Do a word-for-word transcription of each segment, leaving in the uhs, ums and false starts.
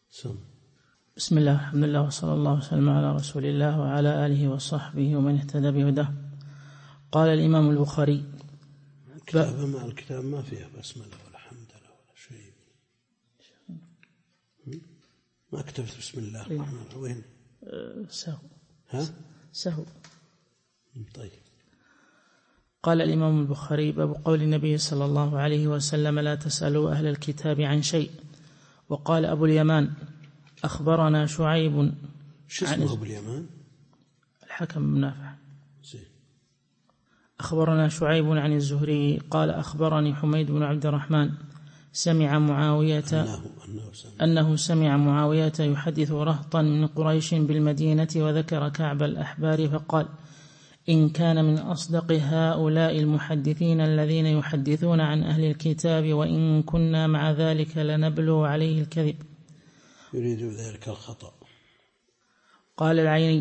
سم. بسم الله الحمد لله وصلى الله وسلم على رسول الله وعلى آله وصحبه ومن اهتدى بهداه. قال الإمام البخاري الكتاب ما الكتاب ما فيها بسملة ولا حمد ولا شيء، ما كتبت بسم الله الرحمن الرحيم. وين؟ سهو. ها؟ سهو. طيب. قال الإمام البخاري باب قول النبي صلى الله عليه وسلم لا تسألوا أهل الكتاب عن شيء. وقال أبو اليمان أخبرنا شعيب. شو اسمه أبو اليمان؟ الحكم بن نافع. زين. أخبرنا شعيب عن الزهري قال أخبرني حميد بن عبد الرحمن سمع معاوية أنه, أنه, سمع. أنه سمع معاوية يحدث رهطا من قريش بالمدينة وذكر كعب الأحبار فقال إن كان من أصدق هؤلاء المحدثين الذين يحدثون عن أهل الكتاب وإن كنا مع ذلك لنبلو عليه الكذب. يريد ذلك الخطأ. قال العيني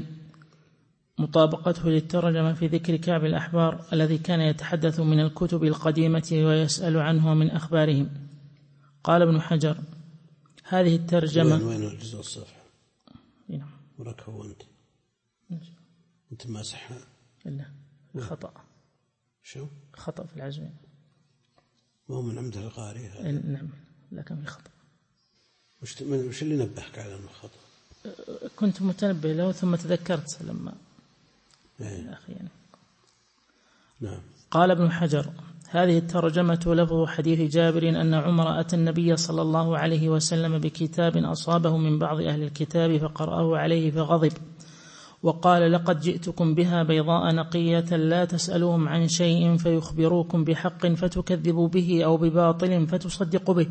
مطابقته للترجمة في ذكر كعب الأحبار الذي كان يتحدث من الكتب القديمة ويسأل عنه من أخبارهم. قال ابن حجر هذه الترجمة وين, وين الجزء الصفحة؟ نعم. ورك هو أنت أنت ماسحها؟ لا خطأ. شو؟ خطأ في العزمين. ما هو من عمد القارئ هذا؟ نعم لكن في خطأ. وش وش اللي نبهك على أنه خطأ؟ كنت متنبه له ثم تذكرت لما ايه. أخي يعني. نعم. قال ابن حجر هذه الترجمة لفظ حديث جابر أن عمر أتى النبي صلى الله عليه وسلم بكتاب أصابه من بعض أهل الكتاب فقرأه عليه فغضب وقال لقد جئتكم بها بيضاء نقية لا تسألوهم عن شيء فيخبروكم بحق فتكذبوا به أو بباطل فتصدقوا به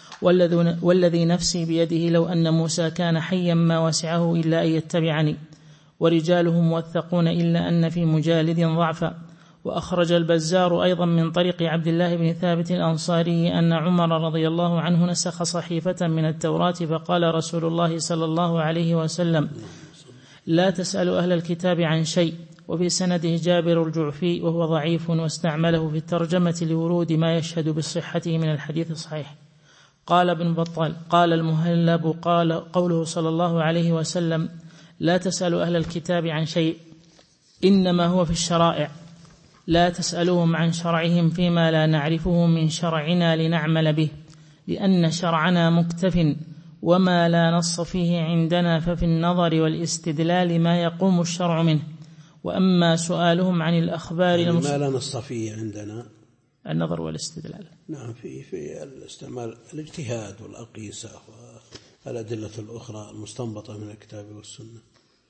والذي نفسي بيده لو أن موسى كان حيا ما وسعه إلا أن يتبعني ورجاله موثقون إلا أن في مجالد ضعفا. وأخرج البزار أيضا من طريق عبد الله بن ثابت الأنصاري أن عمر رضي الله عنه نسخ صحيفة من التوراة فقال رسول الله صلى الله عليه وسلم لا تسألوا أهل الكتاب عن شيء. وفي سنده جابر الجعفي وهو ضعيف واستعمله في الترجمة لورود ما يشهد بصحته من الحديث الصحيح. قال ابن بطال قال المهلب قال قوله صلى الله عليه وسلم لا تسألوا أهل الكتاب عن شيء إنما هو في الشرائع لا تسألوهم عن شرعهم فيما لا نعرفه من شرعنا لنعمل به لأن شرعنا مكتف وما لا نص فيه عندنا ففي النظر والاستدلال ما يقوم الشرع منه. وأما سؤالهم عن الأخبار يعني المص... ما لا نص فيه عندنا النظر والاستدلال. نعم في في الاستعمال الاجتهاد والأقيسة والأدلة الأخرى المستنبطة من الكتاب والسنة.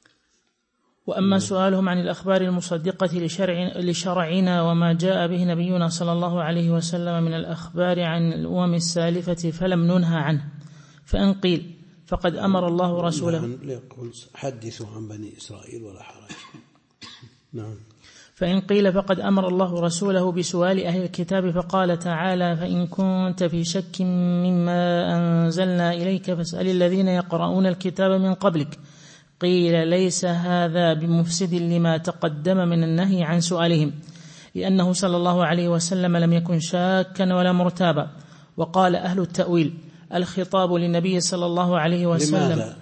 وأما سؤالهم عن الأخبار المصدقة لشرع لشرعنا وما جاء به نبينا صلى الله عليه وسلم من الأخبار عن الأمم السالفة فلم ننهى عنه. فإن قيل فقد أمر الله رسوله يقول حدثوا عن بني إسرائيل ولا حرج. نعم. فإن قيل فقد أمر الله رسوله بسؤال أهل الكتاب فقال تعالى فإن كنت في شك مما أنزلنا إليك فاسأل الذين يقرؤون الكتاب من قبلك. قيل ليس هذا بمفسد لما تقدم من النهي عن سؤالهم لأنه صلى الله عليه وسلم لم يكن شاكا ولا مرتابا. وقال أهل التأويل الخطاب للنبي صلى الله عليه وسلم لماذا؟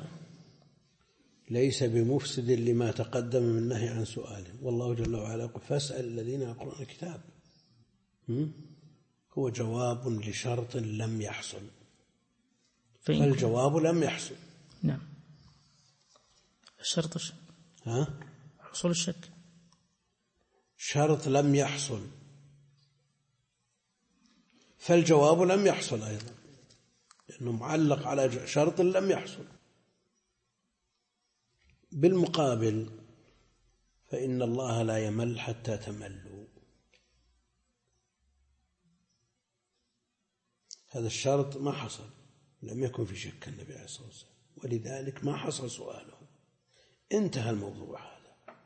ليس بمفسد لما تقدم من النهي عن سؤالهم والله جل وعلا يقول فاسأل الذين يقرؤون الكتاب. هو جواب لشرط لم يحصل فالجواب لم يحصل. نعم. الشرط الشك. ها؟ حصول الشك شرط لم يحصل فالجواب لم يحصل أيضا لأنه معلق على شرط لم يحصل. بالمقابل فإن الله لا يمل حتى تملوا. هذا الشرط ما حصل لم يكن في شك النبي عليه الصلاة والسلام ولذلك ما حصل سؤاله انتهى الموضوع هذا.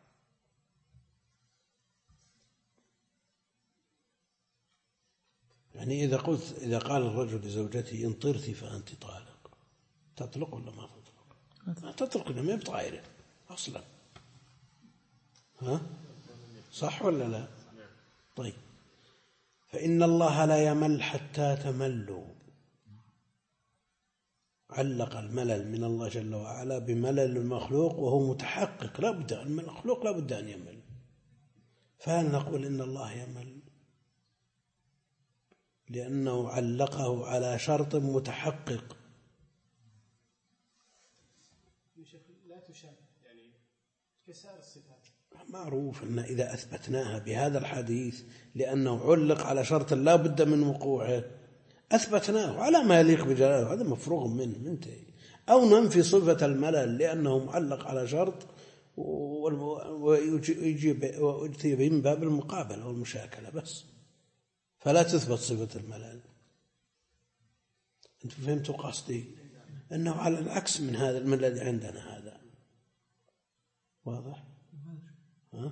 يعني إذا قلت إذا قال الرجل لزوجته إن طرتي فأنت طالق تطلق ولا ما تطلق؟ ما تطلق لما يبطعيره أصلا. ها؟ صح ولا لا؟ طيب فإن الله لا يمل حتى تملوا علق الملل من الله جل وعلا بملل المخلوق وهو متحقق، لا بد المخلوق لا بد أن يمل، فهل نقول إن الله يمل؟ لأنه علقه على شرط متحقق. لا تشابه يعني كسائر الصفات. معروف أن إذا أثبتناها بهذا الحديث لأنه علق على شرط لا بد من وقوعه أثبتناه على ما يليق بجلاله، هذا مفروغ منه منتهي. أو ننفي صفة الملل لأنه معلق على شرط ويجيب ويجي من باب المقابلة والمشاكلة بس، فلا تثبت صفة الملل. أنتم فهمتوا قصدي؟ أنه على العكس من هذا من الذي عندنا هذا. واضح؟ ها؟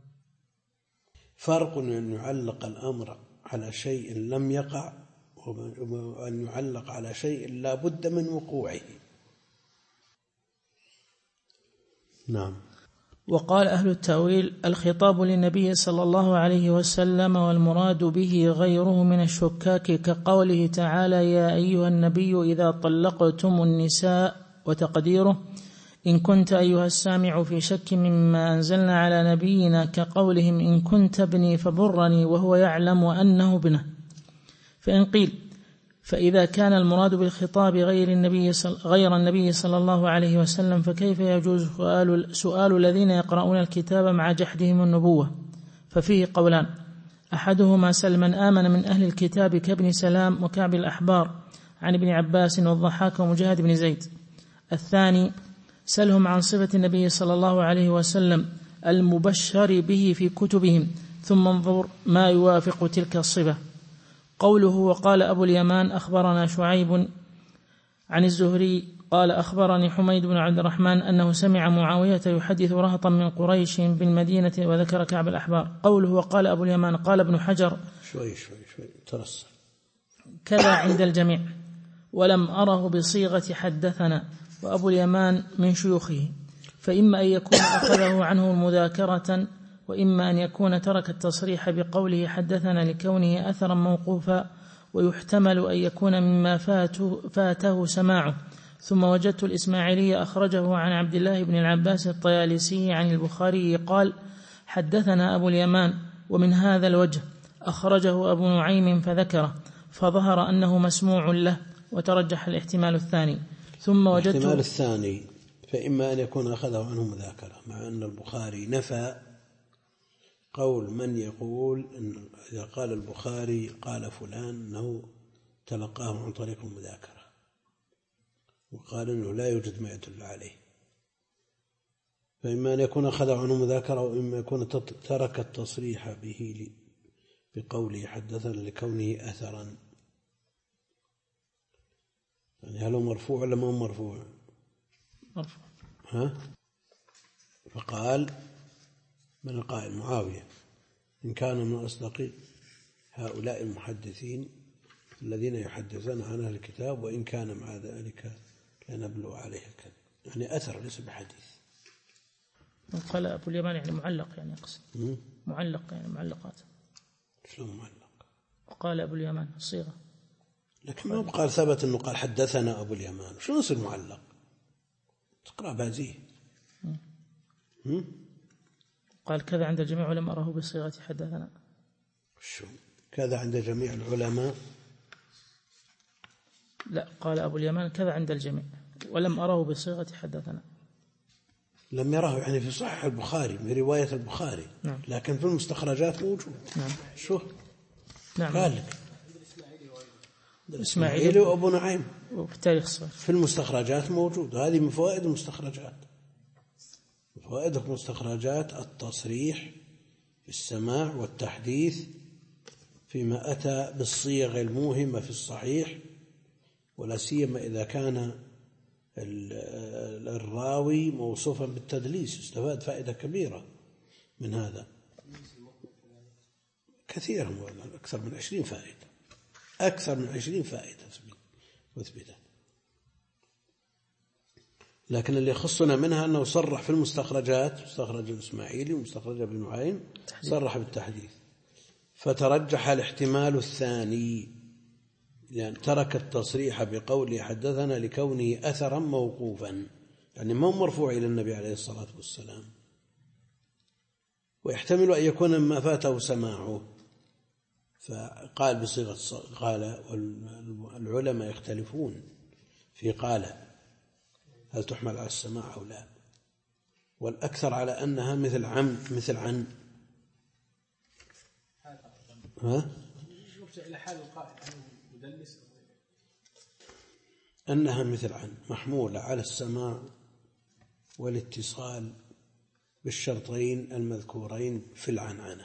فرق أن يعلق الأمر على شيء لم يقع وأن يعلق على شيء لا بد من وقوعه. نعم. وقال أهل التأويل: الخطاب للنبي صلى الله عليه وسلم والمراد به غيره من الشكاك، كقوله تعالى: يا أيها النبي إذا طلقتم النساء، وتقديره: إن كنت أيها السامع في شك مما أنزلنا على نبينا، كقولهم: إن كنت ابني فبرني، وهو يعلم أنه ابنه. فإن قيل: فإذا كان المراد بالخطاب غير النبي غير النبي صلى الله عليه وسلم، فكيف يجوز سؤال, سؤال الذين يقرؤون الكتاب مع جحدهم النبوة؟ ففيه قولان: أحدهما سل من آمن من أهل الكتاب كابن سلام وكعب الأحبار عن ابن عباس والضحاك ومجاهد بن زيد. الثاني سلهم عن صفة النبي صلى الله عليه وسلم المبشر به في كتبهم، ثم انظر ما يوافق تلك الصفة. قوله: وقال أبو اليمان أخبرنا شعيب عن الزهري قال أخبرني حميد بن عبد الرحمن أنه سمع معاوية يحدث رهطا من قريش بالمدينة، وذكر كعب الأحبار. قوله: وقال أبو اليمان، قال ابن حجر شوي شوي شوي ترسل كذا عند الجميع، ولم أره بصيغة حدثنا. وأبو اليمان من شيوخه، فإما أن يكون أخذه عنه مذاكرة، وإما أن يكون ترك التصريح بقوله حدثنا لكونه أثرا موقوفا، ويحتمل أن يكون مما فاته, فاته سماعه. ثم وجدت الإسماعيلي أخرجه عن عبد الله بن العباس الطيالسي عن البخاري قال: حدثنا أبو اليمان، ومن هذا الوجه أخرجه أبو نعيم فذكره، فظهر أنه مسموع له، وترجح الاحتمال الثاني. ثم وجدت الاحتمال الثاني فإما أن يكون أخذه عنه مذاكرة، مع أن البخاري نفى قول من يقول إن إذا قال البخاري قال فلان أنه تلقاه عن طريق المذاكرة، وقال أنه لا يوجد ما يدل عليه. فإما أن يكون أخذه عنه مذاكرة، وإما يكون ترك التصريح به بقوله حدثنا لكونه أثرا. يعني هل هو مرفوع ولا ما هو مرفوع؟ مرفوع. ها؟ فقال من القائل معاوية: إن كان من أصدق هؤلاء المحدثين الذين يحدثون عن أهل الكتاب، وإن كان مع ذلك لنبلو عليه الكذب. يعني أثر ليس بحديث. قال أبو اليمان يعني معلق، يعني يقصد معلق، يعني معلقات. شلون معلق؟ وقال أبو اليمان الصيغة، لكن ما قال ثبت أنه قال حدثنا أبو اليمان. شو يصير معلق؟ تقرأ بازيه. قال كذا عند الجميع ولم أره بصيغة حدثنا. شو كذا عند جميع العلماء؟ لا، قال أبو اليمان كذا عند الجميع ولم أره بصيغة حدثنا. لم يراه يعني في صحيح البخاري من رواية البخاري. نعم. لكن في المستخرجات موجود. نعم. شو نعم. قال لك إسماعيل وأبو نعيم وفي التاريخ الصغير في المستخرجات موجود. هذه من فوائد المستخرجات. فوائد المستخرجات التصريح بالسماع والتحديث فيما أتى بالصيغ الموهمة في الصحيح، ولا سيما إذا كان الراوي موصوفا بالتدليس. استفاد فائدة كبيرة من هذا، كثيرا، أكثر من عشرين فائدة، أكثر من عشرين فائدة مثبتة. لكن اللي يخصنا منها أنه صرح في المستخرجات، مستخرج الإسماعيلي ومستخرج ابن نعيم، صرح بالتحديث، فترجح الاحتمال الثاني يعني ترك التصريح بقوله حدثنا لكونه أثرا موقوفا، يعني ما مرفوع إلى النبي عليه الصلاة والسلام، ويحتمل أن يكون مما فاته سماعه، فقال بصيغة قال. والعلماء يختلفون في قال هل تحمل على السماع أو لا، والأكثر على أنها مثل عم مثل عن ها؟ إلى حال القائل مدلس أنها مثل عن محمولة على السماع والاتصال بالشرطين المذكورين في العنعنة،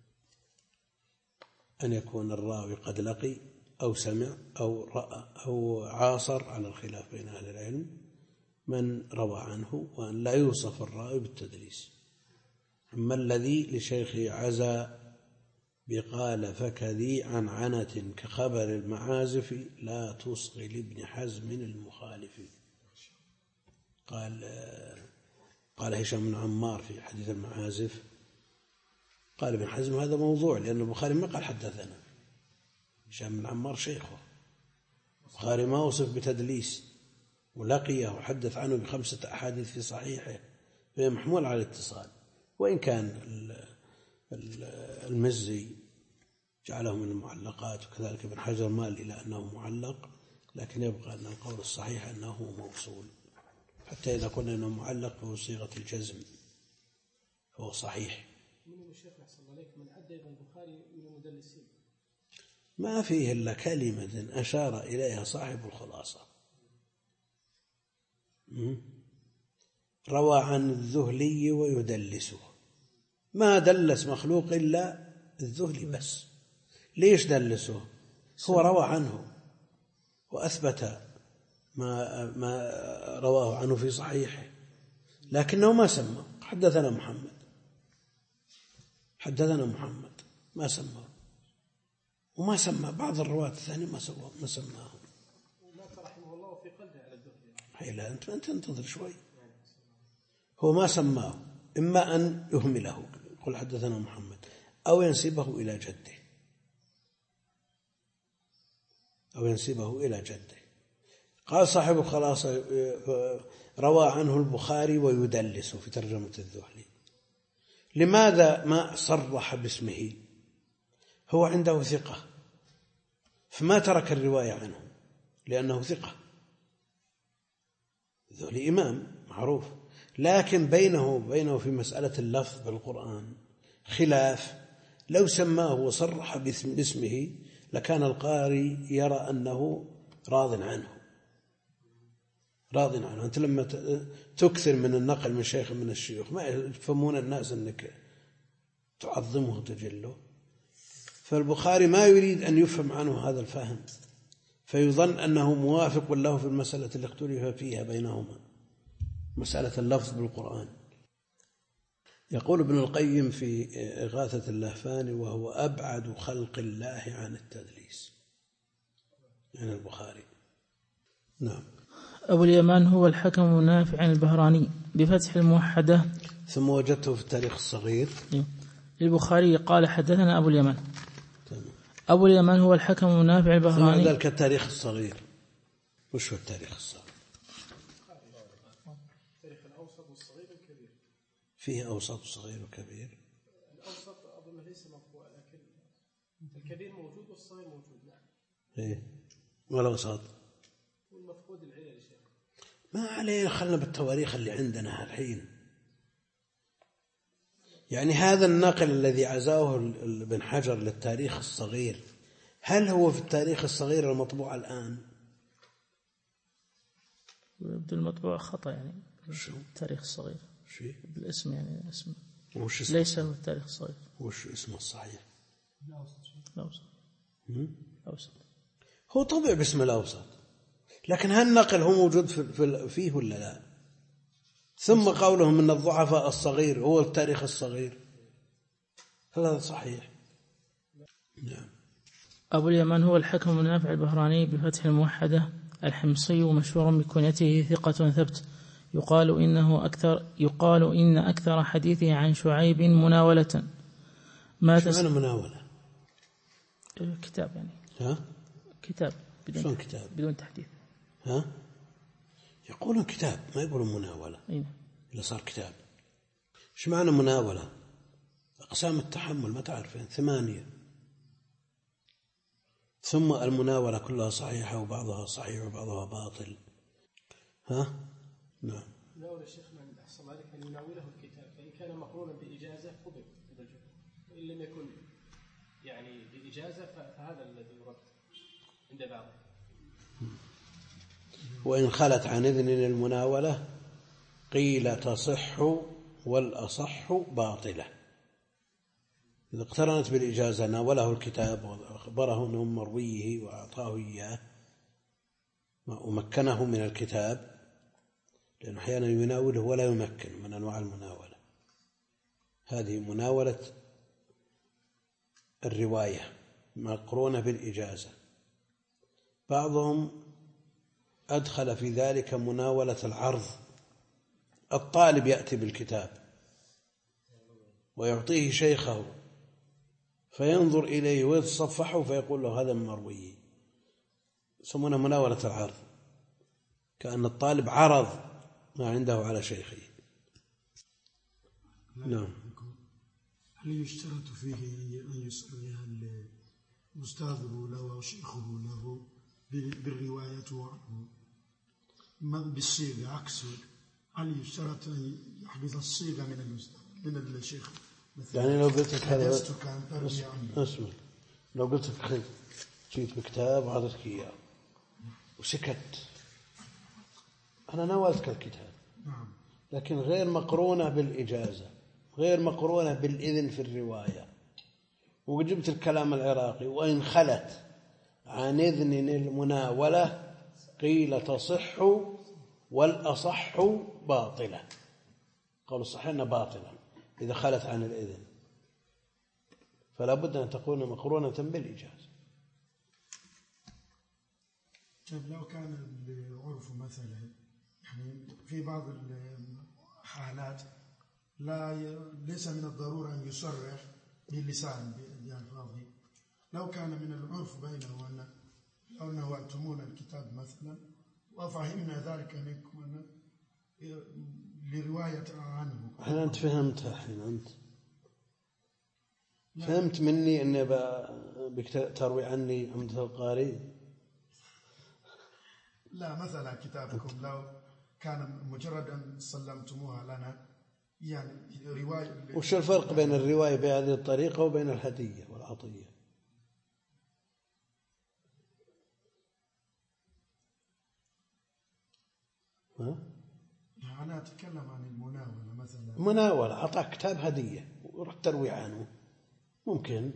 أن يكون الراوي قد لقي أو سمع أو رأى أو عاصر، على الخلاف بين أهل العلم، من روى عنه، وأن لا يوصف الراوي بالتدليس. أما الذي لشيخه عزى بقال فكذي عن عنة كخبر المعازف لا تصغي لابن حزم المخالف. قال قال هشام بن عمار في حديث المعازف، قال ابن حزم هذا موضوع، لأن البخاري ما قال حدثنا. هشام بن عمار شيخه، البخاري ما وصف بتدليس، ولقيه وحدث عنه بخمسة أحاديث في صحيحه، فهي محمول على الاتصال. وإن كان المزي جعله من المعلقات، وكذلك ابن حجر مال إلى أنه معلق، لكن يبقى أن القول الصحيح أنه موصول، حتى إذا قلنا أنه معلق فهو صيغة الجزم فهو صحيح. من الشيخ أحسن عليك من عد أيضا البخاري من المدلسين، ما فيه إلا كلمة أشار إليها صاحب الخلاصة، روى عن الذهلي ويدلسه. ما دلس مخلوق إلا الذهلي بس. ليش دلسه؟ هو روى عنه وأثبت ما ما رواه عنه في صحيحه، لكنه ما سمى حدثنا محمد حدثنا محمد ما سمى، وما سمى بعض الرواة الثانية ما سمى ما سماهم. ومات رحمه الله في قلبه على الذهلي. هي لا أنت أنت انتظر شوي. هو ما سماه، إما أن يهمله يقول حدثنا محمد، أو ينسبه إلى جده أو ينسبه إلى جده. قال صاحب الخلاصة روى عنه البخاري ويدلس في ترجمة الذهلي. لماذا ما صرح باسمه؟ هو عنده ثقة، فما ترك الرواية عنه لأنه ثقة. الذهلي إمام معروف، لكن بينه وبينه في مسألة اللفظ بالقرآن خلاف. لو سماه وصرح باسمه لكان القاري يرى أنه راض عنه راض عنه. أنت لما تكثر من النقل من شيخ من الشيوخ ما يفهمون الناس أنك تعظمه وتجله، فالبخاري ما يريد أن يفهم عنه هذا الفهم، فيظن أنه موافق له في المسألة اللي اختلف فيها بينهما، مسألة اللفظ بالقرآن. يقول ابن القيم في إغاثة اللهفان وهو أبعد خلق الله عن التدليس، عن البخاري. نعم. أبو اليمان هو الحكم نافع عن البهراني بفتح الموحدة. ثم وجدته في التاريخ الصغير للبخاري قال حدثنا أبو اليمان. أبو اليمان هو الحكم نافع البهراني. ثم ذلك التاريخ الصغير. وش هو التاريخ الصغير؟ التاريخ الأوسط والصغير والكبير. فيه أوسط وصغير وكبير. الأوسط أظن ليس مطبوع، لكن الكبير موجود والصغير موجود. نعم. إيه. والأوسط والمفقود العلل يا شيخ. ما علينا، خلنا بالتواريخ اللي عندنا الحين. يعني هذا النقل الذي عزاه ابن حجر للتاريخ الصغير، هل هو في التاريخ الصغير المطبوع الآن؟ يبدو المطبوع خطأ يعني. شو؟ التاريخ الصغير. شيء بالاسم يعني اسم. وش اسمه؟ ليس هو التاريخ الصغير. وش اسمه الصحيح؟ الأوسط. الأوسط. هو طبع باسم الأوسط، لكن هل النقل هو موجود فيه ولا لا؟ ثم قولهم من الضعفاء الصغير هو التاريخ الصغير، هل هذا صحيح؟ نعم. أبو اليمان هو الحكم النافع البهراني بفتح الموحدة الحمصي، ومشهور بكنيته ثقة ثبت. يقال إنه أكثر يقال إن أكثر حديثه عن شعيب مناولة. ما تس... مناولة؟ كتاب يعني. ها؟ كتاب شلون كتاب بدون تحديث؟ ها يقولون كتاب ما يقولون مناولة. أين؟ إذا صار كتاب. إيش معنى مناولة؟ أقسام التحمل ما تعرفين ثمانية. ثم المناولة كلها صحيحة وبعضها صحيح وبعضها باطل. ها نعم. مناولة الشيخ من أحسن ذلك أن يناوله الكتاب، فإن كان مقرونا بإجازة قبل الرجل، وإن لم يكن يعني بإجازة فهذا الذي يرد عند بعضهم. وإن خلت عن إذن المناولة قيل تصح والأصح باطلة. إذا اقترنت بالإجازة ناوله الكتاب وأخبره أنه مرويه وأعطاه إياه ومكنه من الكتاب، لأنه أحيانا يناوله ولا يمكن، من أنواع المناولة هذه مناولة الرواية مقرونة بالإجازة. بعضهم أدخل في ذلك مناولة العرض، الطالب يأتي بالكتاب ويعطيه شيخه فينظر إليه ويتصفحه فيقول له هذا من مروي، يسمونه مناولة العرض، كأن الطالب عرض ما عنده على شيخه. نعم. هل يشترط فيه أن يسألها أستاذه له أو شيخه له بالرواية عنه بالصيغة عكسه؟ هل يشترط أن يحدث الصيغة من الأستاذ من الشيخ؟ يعني لو قلت لك هذا اسمع، لو قلت لك خذ جيت بكتاب وعطيتك إياه وسكت، أنا ناولتك الكتاب لكن غير مقرونة بالإجازة، غير مقرونة بالإذن في الرواية، وجبت الكلام العراقي وإن خلت عن إذن المناولة قيل تصح والأصح باطلة. قول الصحيح أنها باطلة إذا خلت عن الإذن، فلا بد أن تكون مقرونة بالإجازة. لو كان العرف مثلا يعني في بعض الحالات لا ليس من الضرورة أن يصرح باللسان بألفاظه، لو كان من العرف بينه وأن لو ناولتمون الكتاب مثلا وفهمنا ذلك منكم أن لرواية عنه. الحين أنت فهمت، الحين أنت فهمت مني أني بك تروي عني عمدة القاري. لا مثلا كتابكم لو كان مجردا سلمتموها لنا يعني رواية. وش الفرق بين الرواية بهذه الطريقة وبين الهدية والعطية؟ ها؟ أنا أتكلم عن المناولة مثلا. مناولة أعطاك كتاب هدية ورحت تروي عنه، ممكن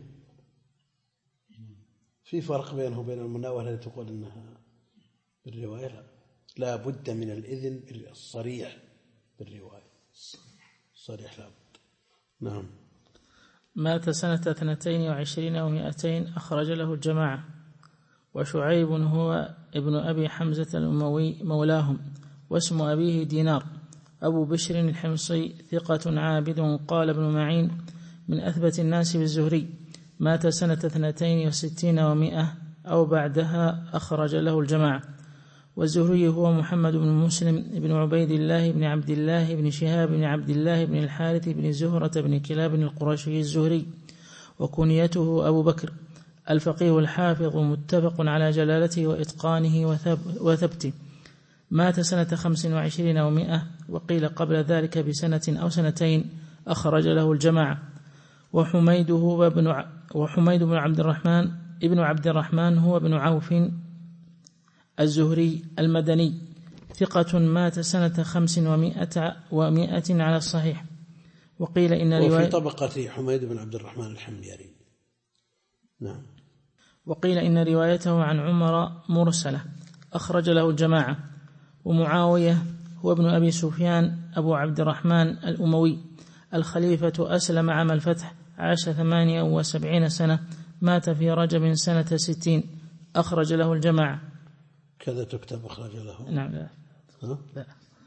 في فرق بينه وبين المناولة اللي تقول إنها بالرواية. لا، لا بد من الإذن الصريح بالرواية، صريح لا بد. نعم. مات سنة اثنتين وعشرين ومائتين، أخرج له الجماعة. وشعيب هو ابن أبي حمزة الأموي مولاهم، واسم أبيه دينار، أبو بشر الحمصي، ثقة عابد. قال ابن معين من أثبت الناس بالزهري، مات سنة اثنتين وستين ومائة أو بعدها، أخرج له الجماعة. والزهري هو محمد بن مسلم بن عبيد الله بن عبد الله بن شهاب بن عبد الله بن الحارث بن زهرة بن كلاب القرشي الزهري، وكنيته أبو بكر، الفقيه الحافظ، متفق على جلالته وإتقانه وثبته. مات سنة خمس وعشرين ومائة، وقيل قبل ذلك بسنة أو سنتين، أخرج له الجماعة. وحميد هو ابن وحميد بن عبد الرحمن ابن عبد الرحمن هو ابن عوف الزهري المدني، ثقة، مات سنة خمس ومائة ومائة على الصحيح. وقيل إن رواية وفي طبقة حميد بن عبد الرحمن الحميري. نعم. وقيل إن روايته عن عمر مرسلة، أخرج له الجماعة. ومعاوية هو ابن أبي سفيان أبو عبد الرحمن الأموي، الخليفة، أسلم عام الفتح، عاش ثمانية وسبعين سنة، مات في رجب سنة ستين، أخرج له الجماعة. كذا تكتب أخرج له؟ نعم. لا ها؟ لا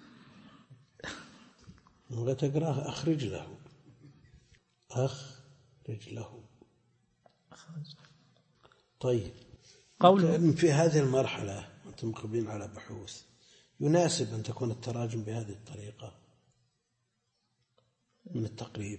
نبغى تقرأه أخرج له، أخرج له. طيب قوله في هذه المرحلة أنتم مقبلين على بحوث، يناسب أن تكون التراجم بهذه الطريقة من التقريب.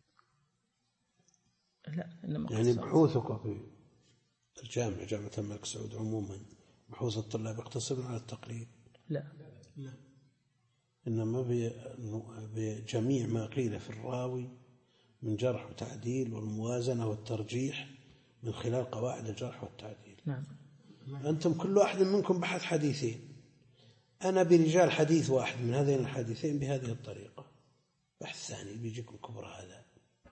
لا إنما يعني بحوثك في الجامعة جامعة الملك سعود عموما، بحوث الطلاب يقتصرون على التقريب؟ لا لا إنما بجميع ما قيل في الراوي من جرح وتعديل والموازنة والترجيح من خلال قواعد الجرح والتعديل. نعم. أنتم كل واحد منكم بحث حديثين، أنا برجال حديث واحد من هذين الحديثين بهذه الطريقة، بحث ثاني بيجيكم كبر هذا.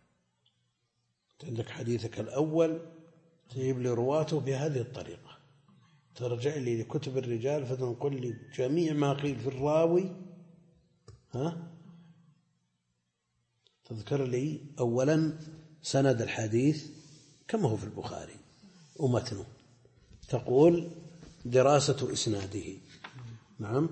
عندك حديثك الأول تجيب لي رواته بهذه الطريقة، ترجع لي لكتب الرجال فتنقل لي جميع ما قيل في الراوي، ها تذكر لي أولا سند الحديث كما هو في البخاري ومتنه، تقول دراسة إسناده. نعم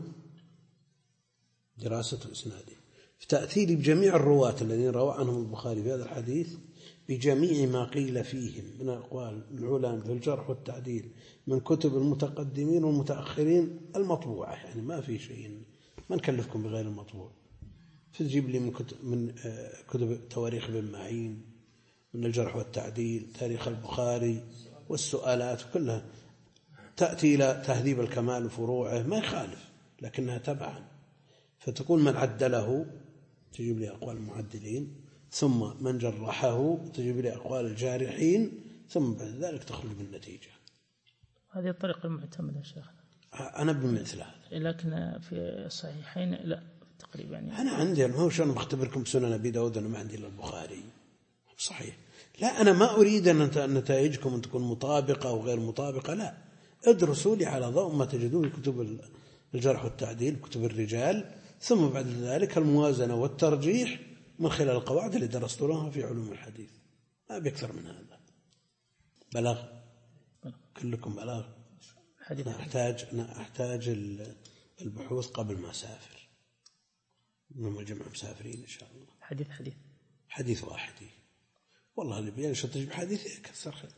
دراسة إسناده، فتأتي لي بجميع الرواة الذين روى عنهم البخاري في هذا الحديث بجميع ما قيل فيهم من أقوال العلماء في الجرح والتعديل من كتب المتقدمين والمتأخرين المطبوعة، يعني ما في شيء ما نكلفكم بغير المطبوع. فتجيب لي من كتب, من كتب تواريخ ابن معين، من الجرح والتعديل، تاريخ البخاري والسؤالات كلها، تأتي إلى تهذيب الكمال وفروعه ما يخالف لكنها تبعا، فتكون من عدله تجيب لي أقوال المعدلين، ثم من جرحه تجيب لي أقوال الجارحين، ثم بعد ذلك تخرج بالنتيجة. هذه الطريقة المعتمدة شيخ. أنا بمثل هذا، لكن في الصحيحين لا تقريبا يعني. أنا عندي ما هو شلون بختبركم سنن أبي داود، أنا ما عندي إلا البخاري صحيح. لا أنا ما أريد أن نتائجكم أن تكون مطابقة أو غير مطابقة، لا، ادرسوا لي على ضوء ما تجدون في كتب الجرح والتعديل كتب الرجال، ثم بعد ذلك الموازنة والترجيح من خلال القواعد اللي درستوها في علوم الحديث، ما بيكثر من هذا. بلغ كلكم بلغ. أنا أحتاج أنا أحتاج البحوث قبل ما أسافر، من الجمع مسافرين إن شاء الله. حديث حديث حديث واحد والله اللي بيان شو تجيب حديث كثر خير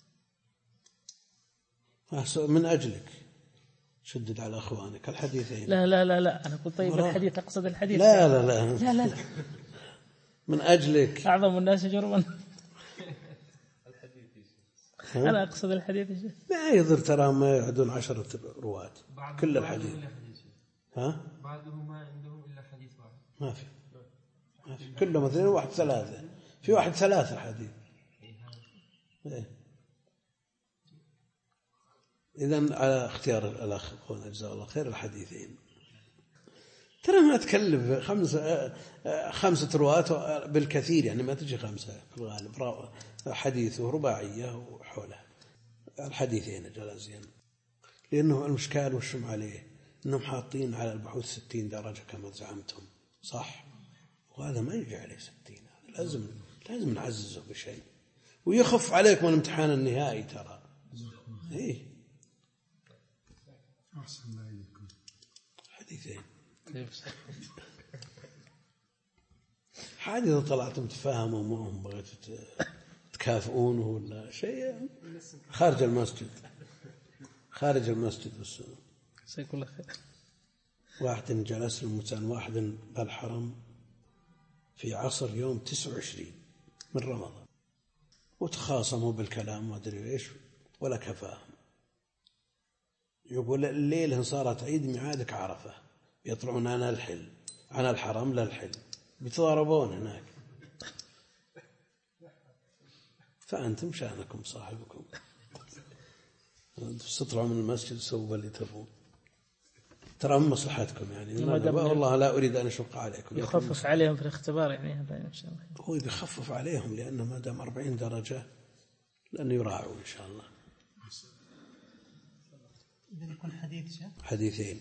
من أجلك، شدد على أخوانك الحديثين. لا لا لا لا أنا قلت طيب مرة. الحديث أقصد الحديث. لا لا لا لا لا, لا. من أجلك أعظم الناس جرما. أنا أقصد الحديث. ما يضر ترى ما يعدون عشرة رواة كل الحديث. ها بعضهم ما عندهم إلا حديث واحد. ما في ما في كلهم اثنين واحد ثلاثة، في واحد ثلاثة حديث. إيه. إذن على اختيار الأخ أخونا جزاه الله خير الحديثين، ترى ما تكلف خمسة خمسة رواة بالكثير، يعني ما تجي خمسة في الغالب، حديث ورباعية وحولها الحديثين جلازين، لأنه المشكال والشم عليه أنهم حاطين على البحوث ستين درجة كما زعمتم، صح؟ وهذا ما يجي عليه ستين، لازم لازم نعززه بشيء ويخف عليكم الامتحان النهائي ترى. إيه أحسن الله إليكم. حديثين حادثة طلعتم تفاهموا معهم بغيت تكافئونه ولا شيء خارج المسجد، خارج المسجد بس سيكون الله خير. واحد جلس المتان واحد بالحرم في عصر يوم تسعة وعشرين من رمضان، وتخاصموا بالكلام ما أدري إيش ولا كفاهم. يقول الليل صارت عيد ميعادك عرفة، يطلعون عن الحل عن الحرم للحل، بيتضاربون هناك، فأنتم شأنكم صاحبكم، تطلعوا من المسجد سووا اللي تبون، ترى من مصلحتكم يعني. والله لا أريد أن أشق عليكم، يخفف عليهم في الاختبار يعني هذا إن شاء الله. هو بيخفف عليهم لأنه ما دام أربعين درجة لأن يراعوا إن شاء الله. إذا يكون حديث حديثين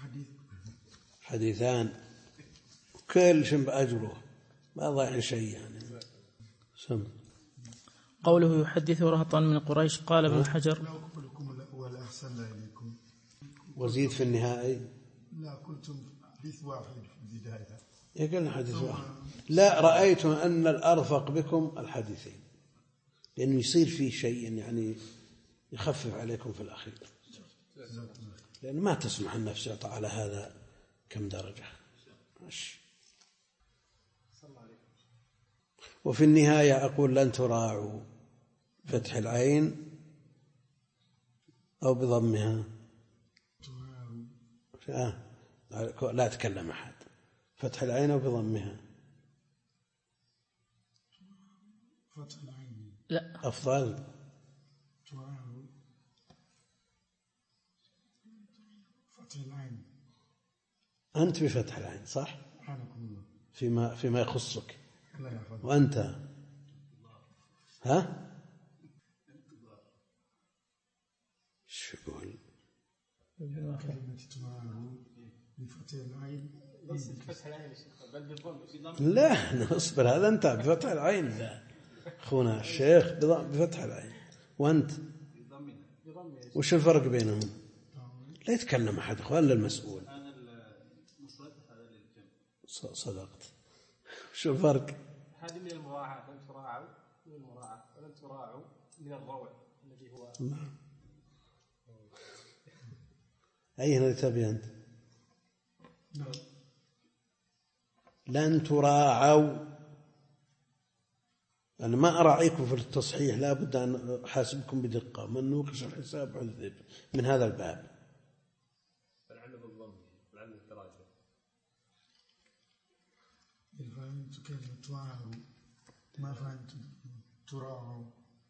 حديثان كل شيء بأجره ما ضايع شيء يعني. سم قوله يحدث رهطا من قريش. قال ابن حجر لا أقبلكم الأول أحسن إليكم، وزيد في النهائي لا قلتم حديث واحد في البداية. يقولنا حديث واحد، لا رأيت أن الأرفق بكم الحديثين، لأنه يصير فيه شيء يعني يخفف عليكم في الأخير، لأن ما تسمح النفس يعطى على هذا كم درجة. ماشي. وفي النهاية أقول لن تراعوا فتح العين أو بضمها. آه. لا أتكلم أحد. فتح العين أو بضمها. فتح العين لا أفضل. فتح العين. أنت بفتح العين صح؟ فيما فيما يخصك. وأنت ها؟ شو يقول؟ كلمة تمارو بفتح العين. فتح العين بل بالضم. لا نصبر، هذا أنت بفتح العين. لا أخونا الشيخ بفتح العين وأنت وش الفرق بينهم؟ لا يتكلم أحد أخوان للمسؤول. صدقت. شو الفرق؟ هذه من المراعاة، لن تراعوا من المراعاة، ولن تراعوا من الروع الذي هو. نعم. أي هنا تبي أنت؟ نعم. لن تراعوا، أنا ما أراعيكم في التصحيح، لا بد أن أحاسبكم بدقة. من نوقش الحساب عذب من هذا الباب. فالعلم بالضم، العلم بالتراجع. فهمت كلمة تراعوا، ما فهمت تراعوا.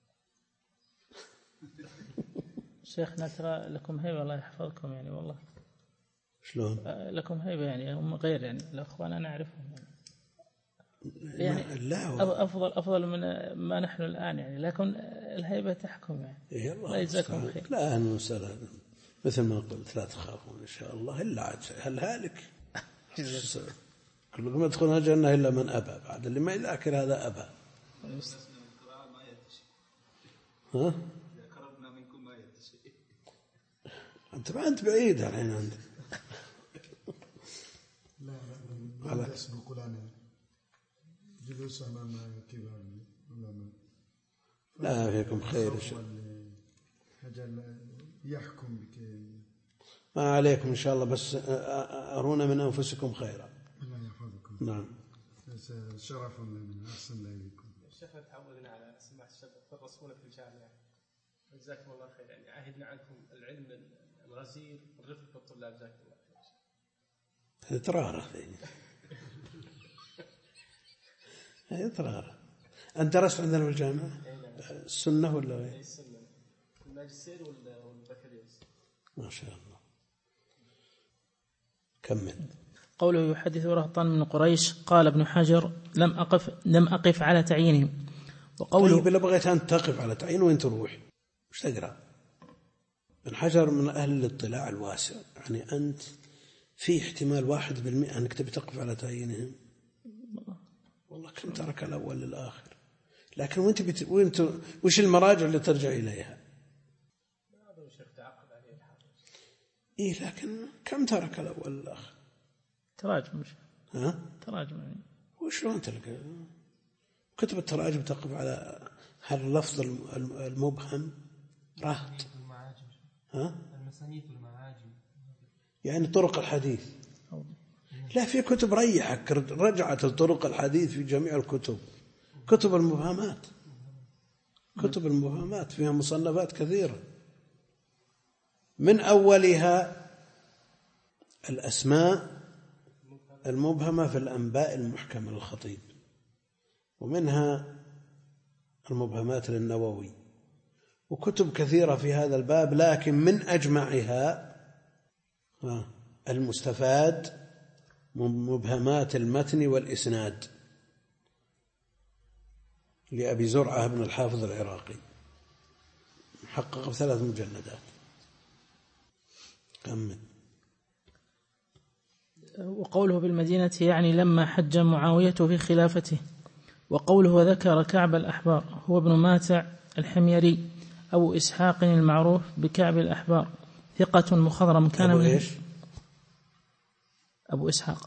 شيخنا ترى لكم هيبة الله يحفظكم يعني والله. شلون؟ لكم هيبة يعني هم غير يعني الأخوان أنا أعرفهم يعني, يعني لا أفضل أفضل من ما نحن الآن يعني، لكن الهيبة تحكم يعني. إيه الله يجزاكم خير. لا أنا مثل ما قلت لا تخافون إن شاء الله، إلا عاد هل هالك كلكم يدخلون الجنة إلا من أبى، بعد اللي ما يذاكر هذا أبى. ها؟ أنت ما أنت بعيد الحين أنت. لا لا لا يسبق لنا جلوس أمام كبار العلماء. لا فيكم خير. يحكم بك. ما عليكم إن شاء الله، بس أرونا من أنفسكم خيرا. الله يحفظكم. نعم. شرف لنا، أحسن إليكم. شيخنا تعودنا على سماع الشباب تدرسون في الجامعة، جزاكم الله خير. يعني عهدنا عنكم العلم الغزير والرفق بالطلاب، جزاكم الله خير. هذه ترارة هذه ترارة. أنت درست عندنا في الجامعة السنة ولا غير؟ السنة، الماجستير والبكالوريوس. ما شاء الله. كمل. قوله يحدث رهطا من قريش. قال ابن حجر لم أقف لم أقف على تعيينهم. وقوله طيب لو بغيت أن تقف على تعيين وين تروح؟ وش تقرأ؟ ابن حجر من أهل الاطلاع الواسع، يعني أنت في احتمال واحد بالمئة أنك تبي تقف على تعيينهم. والله كم ترك الأول للآخر. لكن وانت بت... وانت وش المراجع اللي ترجع إليها؟ هذا الشيخ تعقب عليه الحافظ. إيه لكن كم ترك الأول للآخر؟ تراجم مش ها؟ تراجم يعني. وشلون تلقى كتب التراجم تقف على هاللفظ المبهم رهط. ها؟ المسانيد والمعاجم يعني طرق الحديث. لا في كتب ريحك رجعت الطرق الحديث في جميع الكتب. كتب المبهمات، كتب المبهمات فيها مصنفات كثيرة، من أولها الأسماء المبهمة في الأنباء المحكمة للخطيب، ومنها المبهمات للنووي، وكتب كثيرة في هذا الباب. لكن من أجمعها المستفاد من مبهمات المتن والإسناد لأبي زرعة بن الحافظ العراقي، محقق بثلاث مجلدات. كمل. وقوله بالمدينة يعني لما حج معاوية في خلافته. وقوله ذكر كعب الأحبار هو ابن ماتع الحميري أبو إسحاق المعروف بكعب الأحبار، ثقة مخضرم كان أبو من إيش؟ أبو إسحاق.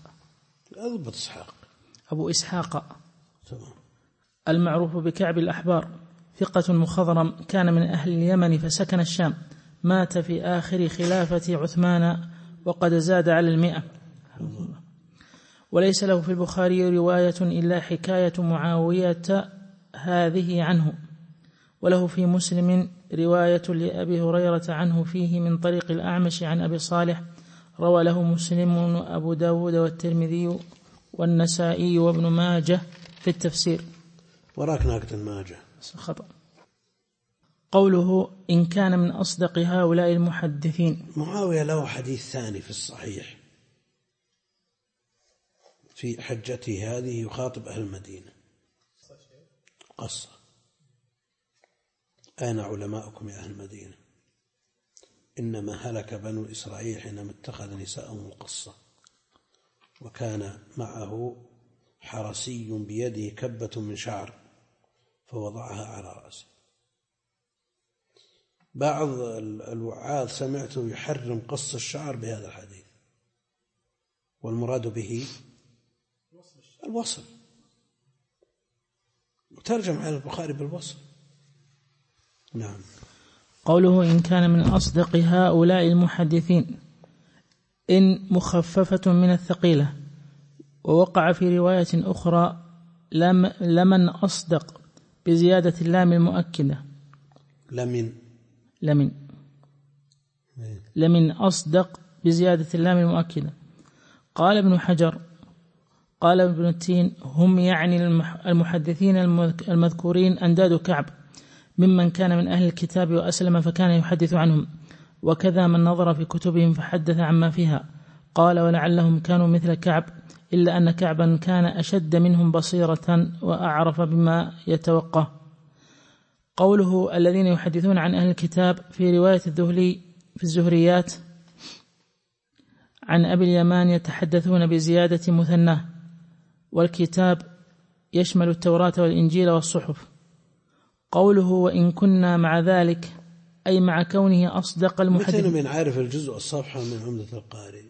أضبط إسحاق. أبو إسحاق تمام. المعروف بكعب الأحبار، ثقة مخضرم كان من أهل اليمن فسكن الشام، مات في آخر خلافة عثمان وقد زاد على المئة. وليس له في البخاري رواية إلا حكاية معاوية هذه عنه، وله في مسلم رواية لأبي هريرة عنه فيه من طريق الأعمش عن أبي صالح، روى له مسلم وأبو داود والترمذي والنسائي وابن ماجه في التفسير. وراك ناقة ماجه خطأ. قوله إن كان من أصدق هؤلاء المحدثين. معاوية له حديث ثاني في الصحيح في حجته هذه يخاطب أهل المدينة قصة: أين علماؤكم يا أهل المدينة؟ إنما هلك بنو إسرائيل حينما اتخذ نساءهم القصة، وكان معه حرسي بيده كبة من شعر فوضعها على رأسه. بعض الوعاظ سمعته يحرم قص الشعر بهذا الحديث، والمراد به الوصل، وترجم على البخاري بالوصل. نعم. قوله إن كان من أصدق هؤلاء المحدثين، إن مخففة من الثقيلة، ووقع في رواية أخرى لم لمن أصدق بزيادة اللام المؤكدة. لمن لمن لمن أصدق بزيادة اللام المؤكدة. قال ابن حجر قال ابن التين هم يعني المحدثين المذكورين أنداد كعب ممن كان من أهل الكتاب وأسلم فكان يحدث عنهم، وكذا من نظر في كتبهم فحدث عما فيها. قال ولعلهم كانوا مثل كعب، إلا أن كعبا كان أشد منهم بصيرة وأعرف بما يتوقع. قوله الذين يحدثون عن أهل الكتاب في رواية الذهلي في الزهريات عن أبي اليمان يتحدثون بزيادة مثناه، والكتاب يشمل التوراة والإنجيل والصحف. قوله وإن كنا مع ذلك أي مع كونه أصدق المحدثين. متى من عارف الجزء الصفحة من عمدة القاري؟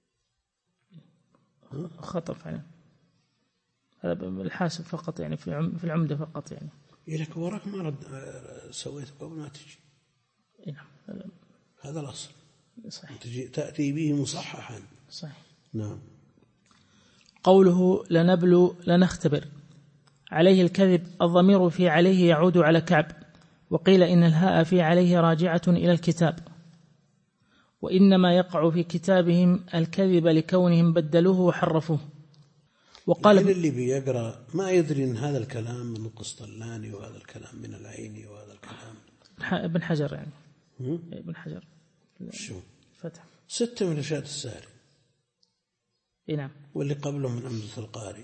خطأ فعلا، هذا الحاسب فقط يعني في العمدة فقط يعني. لك وراك ما رد سويته قبل ما تجي. نعم هذا الأصل. صحيح. تجي تأتي به مصححا. صحيح. نعم. قوله لنبلو لنختبر، عليه الكذب، الضمير في عليه يعود على كعب، وقيل إن الهاء في عليه راجعة إلى الكتاب، وإنما يقع في كتابهم الكذب لكونهم بدلوه وحرفوه. وقال يعني اللي بيقرأ ما يدري أن هذا الكلام من القسطلاني وهذا الكلام من العيني وهذا الكلام ابن حجر يعني ابن حجر شو فتح ستة من أشياء الساري. اي نعم. واللي قبله من عمدة القاري.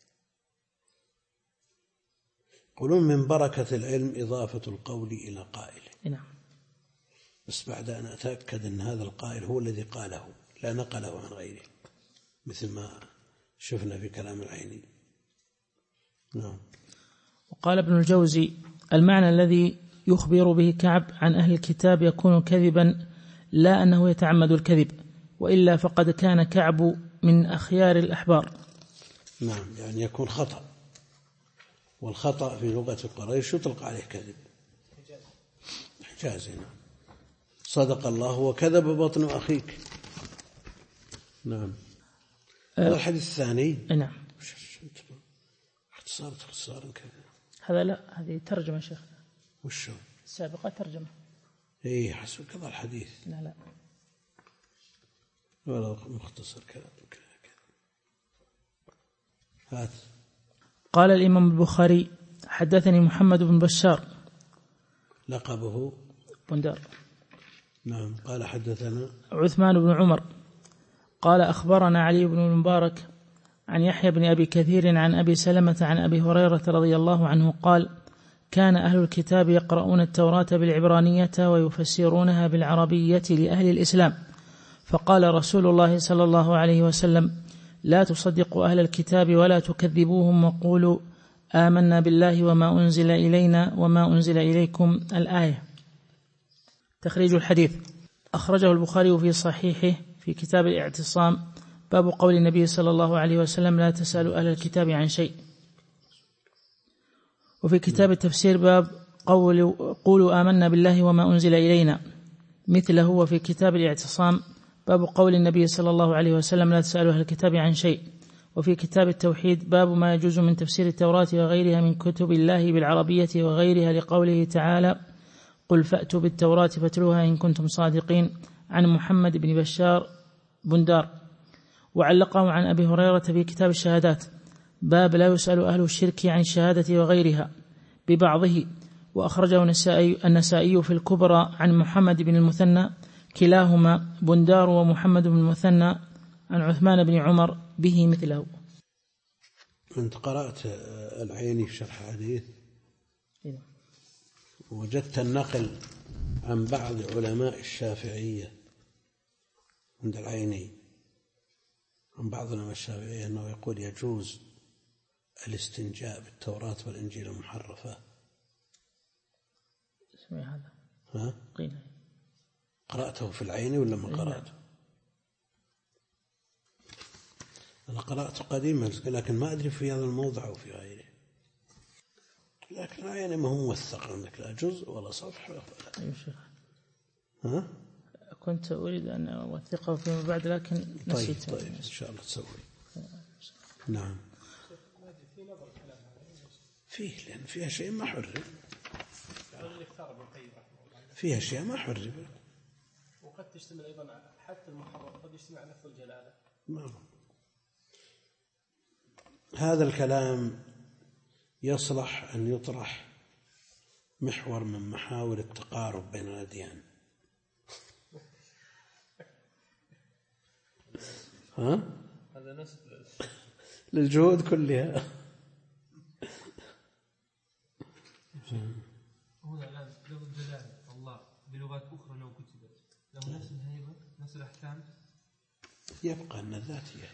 يقولون من بركة العلم إضافة القول إلى قائله. اي نعم. بس بعد أن أتأكد أن هذا القائل هو الذي قاله لا نقله عن غيره، مثل ما شفنا في كلام العيني. نعم. وقال ابن الجوزي المعنى الذي يخبر به كعب عن أهل الكتاب يكون كذبا، لا أنه يتعمد الكذب، وإلا فقد كان كعب من أخيار الأحبار. نعم، يعني يكون خطأ، والخطأ في لغة قريش يطلق عليه كذب. حجازي. نعم. صدق الله وكذب بطن أخيك. نعم. هذا الحديث الثاني. نعم. اختصار اختصار كذا. هذا لا، هذه ترجمة شيخ. وشو؟ السابقة ترجمة. ايه حسب كذا الحديث. لا لا. ولا مختصر كذا كذا. هات. قال الإمام البخاري حدثني محمد بن بشار لقبه بندار. نعم. قال حدثنا عثمان بن عمر قال أخبرنا علي بن المبارك عن يحيى بن أبي كثير عن أبي سلمة عن أبي هريرة رضي الله عنه قال كان أهل الكتاب يقرؤون التوراة بالعبرانية ويفسرونها بالعربية لأهل الإسلام، فقال رسول الله صلى الله عليه وسلم لا تصدقوا أهل الكتاب ولا تكذبوهم وقولوا آمنا بالله وما أنزل إلينا وما أنزل إليكم. الآية. تخريج الحديث. أخرجه البخاري في صحيحه في كتاب الاعتصام باب قول النبي صلى الله عليه وسلم لا تسألوا أهل الكتاب عن شيء. وفي كتاب التفسير باب قول قولوا آمنا بالله وما أنزل إلينا مثله وفي كتاب الاعتصام باب قول النبي صلى الله عليه وسلم لا تسألوا أهل الكتاب عن شيء. وفي كتاب التوحيد باب ما يجوز من تفسير التوراة وغيرها من كتب الله بالعربية وغيرها لقوله تعالى قل فأتوا بالتوراة فاتلوها إن كنتم صادقين عن محمد بن بشار بندار. وعلقه عن أبي هريرة في كتاب الشهادات باب لا يسأل أهل الشرك عن الشهادة وغيرها ببعضه. وأخرجه النسائي في الكبرى عن محمد بن المثنى كلاهما بندار ومحمد بن المثنى عن عثمان بن عمر به مثله. أنت قرأت العيني في شرح حديث وجدت النقل عن بعض علماء الشافعية عند العيني عن بعض علماء الشافعية أنه يقول يجوز الاستنجاء بالتوراة والإنجيل المحرفة. اسمي هذا ها؟ قيل قرأته في العيني ولا ما قرأته؟ أنا قرأته قديما لكن ما أدري في هذا الموضع أو في غيره، لكن العيني ما هو موثق عندك لا جزء ولا صفحة ولا أيوة شيخ. ها؟ كنت أريد أن أوثقه فيما بعد لكن نسيت. طيب, طيب إن شاء الله تسوي. نعم فيه لأن فيها شيء ما حرم، فيها أشياء ما حرم، وقد تشتمل أيضا حتى المحرم قد يجتمع على لفظ الجلالة. نعم. هذا الكلام يصلح أن يطرح محور من محاور التقارب بين الأديان. ها؟ هذا نسب للجهود كلها. هنا الآن لفظ الجلالة الله بلغات أخرى لو كتبت له نفس الهيبة نفس الأحكام. يبقى أن الذات هي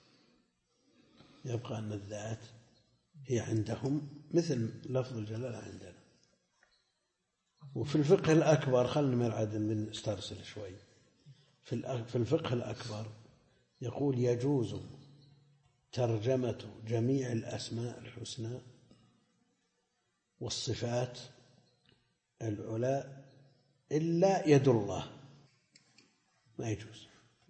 يبقى أن الذات هي عندهم مثل لفظ الجلالة عندنا. وفي الفقه الأكبر خلنا مرعد نسترسل شوي. في الفقه الأكبر يقول يجوز ترجمة جميع الأسماء الحسنى والصفات العلى إلا يد الله، ما يجوز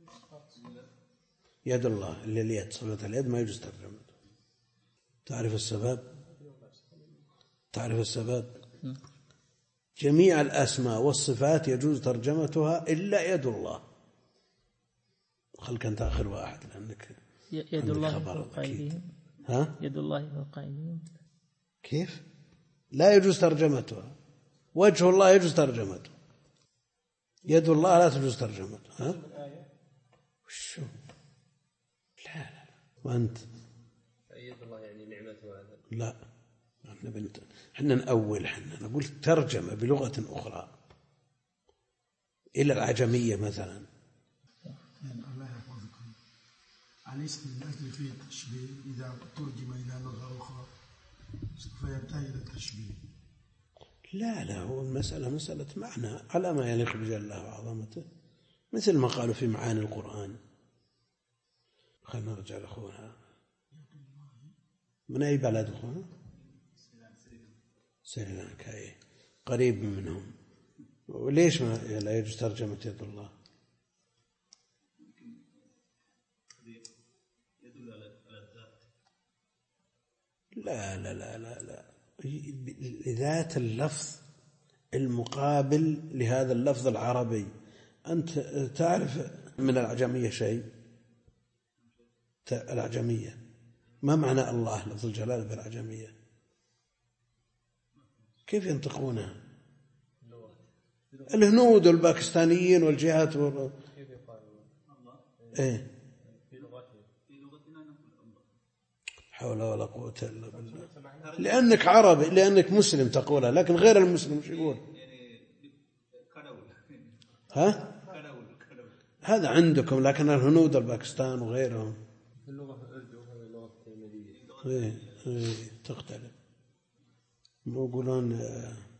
يد الله اللي اليد صفة اليد ما يجوز ترجمته. تعرف السبب؟ تعرف السبب؟ جميع الأسماء والصفات يجوز ترجمتها إلا يد الله. خلك أنت آخر واحد لأنك يد الله فوق أيديهم. ها؟ يد الله فوق أيديهم. كيف؟ لا يجوز ترجمتها. وجه الله يجوز ترجمته، يد الله لا تجوز ترجمته. ها؟ وشو؟ لا لا. وأنت؟ يد الله يعني نعمته هذا. لا احنا بنت احنا نأول احنا نقول ترجمة بلغة أخرى إلى العجمية مثلا. يعني الله يحفظكم. أليس من أجل فيه التشبيه إذا ترجم إلى لغة أخرى فينتهي إلى التشبيه؟ لا لا هو المسألة مسألة معنى على ما يليق بجل الله وعظمته، مثل ما قالوا في معاني القرآن. خلينا نرجع لأخونا من أي بلد أخونا؟ سريلانكا. أي قريب منهم. وليش ما لا يجوز ترجمة يد الله؟ لا لا لا لا لا ذات اللفظ المقابل لهذا اللفظ العربي. أنت تعرف من العجمية شيء؟ العجمية ما معنى الله لفظ الجلال بالعجمية؟ كيف ينطقونها؟ الهنود والباكستانيين والجهات وال... ايه حول ولا قوة إلا بالله. لأنك عربي لأنك مسلم تقولها، لكن غير المسلم شو يقول؟ ها؟ هذا عندكم، لكن الهنود والباكستان وغيرهم ايه ايه تختلف. يقولون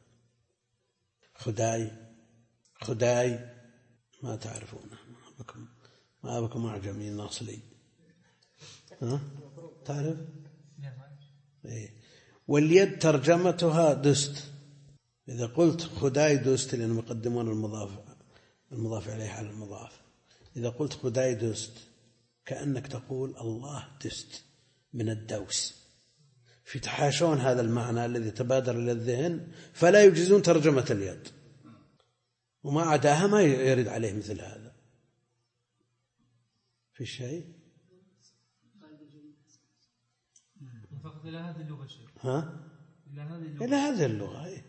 خداي خداي ما تعرفونه، ما بكم ما بكم أعجمي أصلي. ها تعرف؟ إيه. واليد ترجمتها دست إذا قلت خداي دوست لأنهم يقدمون المضاف المضاف عليه على المضاف، إذا قلت خداي دوست كأنك تقول الله دست من الدوس، فيتحاشون هذا المعنى الذي تبادر إلى الذهن فلا يجيزون ترجمة اليد، وما عداها ما يرد عليه مثل هذا. في شيء فقط إلى هذه اللغة شيء. ها؟ إلى هذه اللغة. إلى هذه اللغة. أي.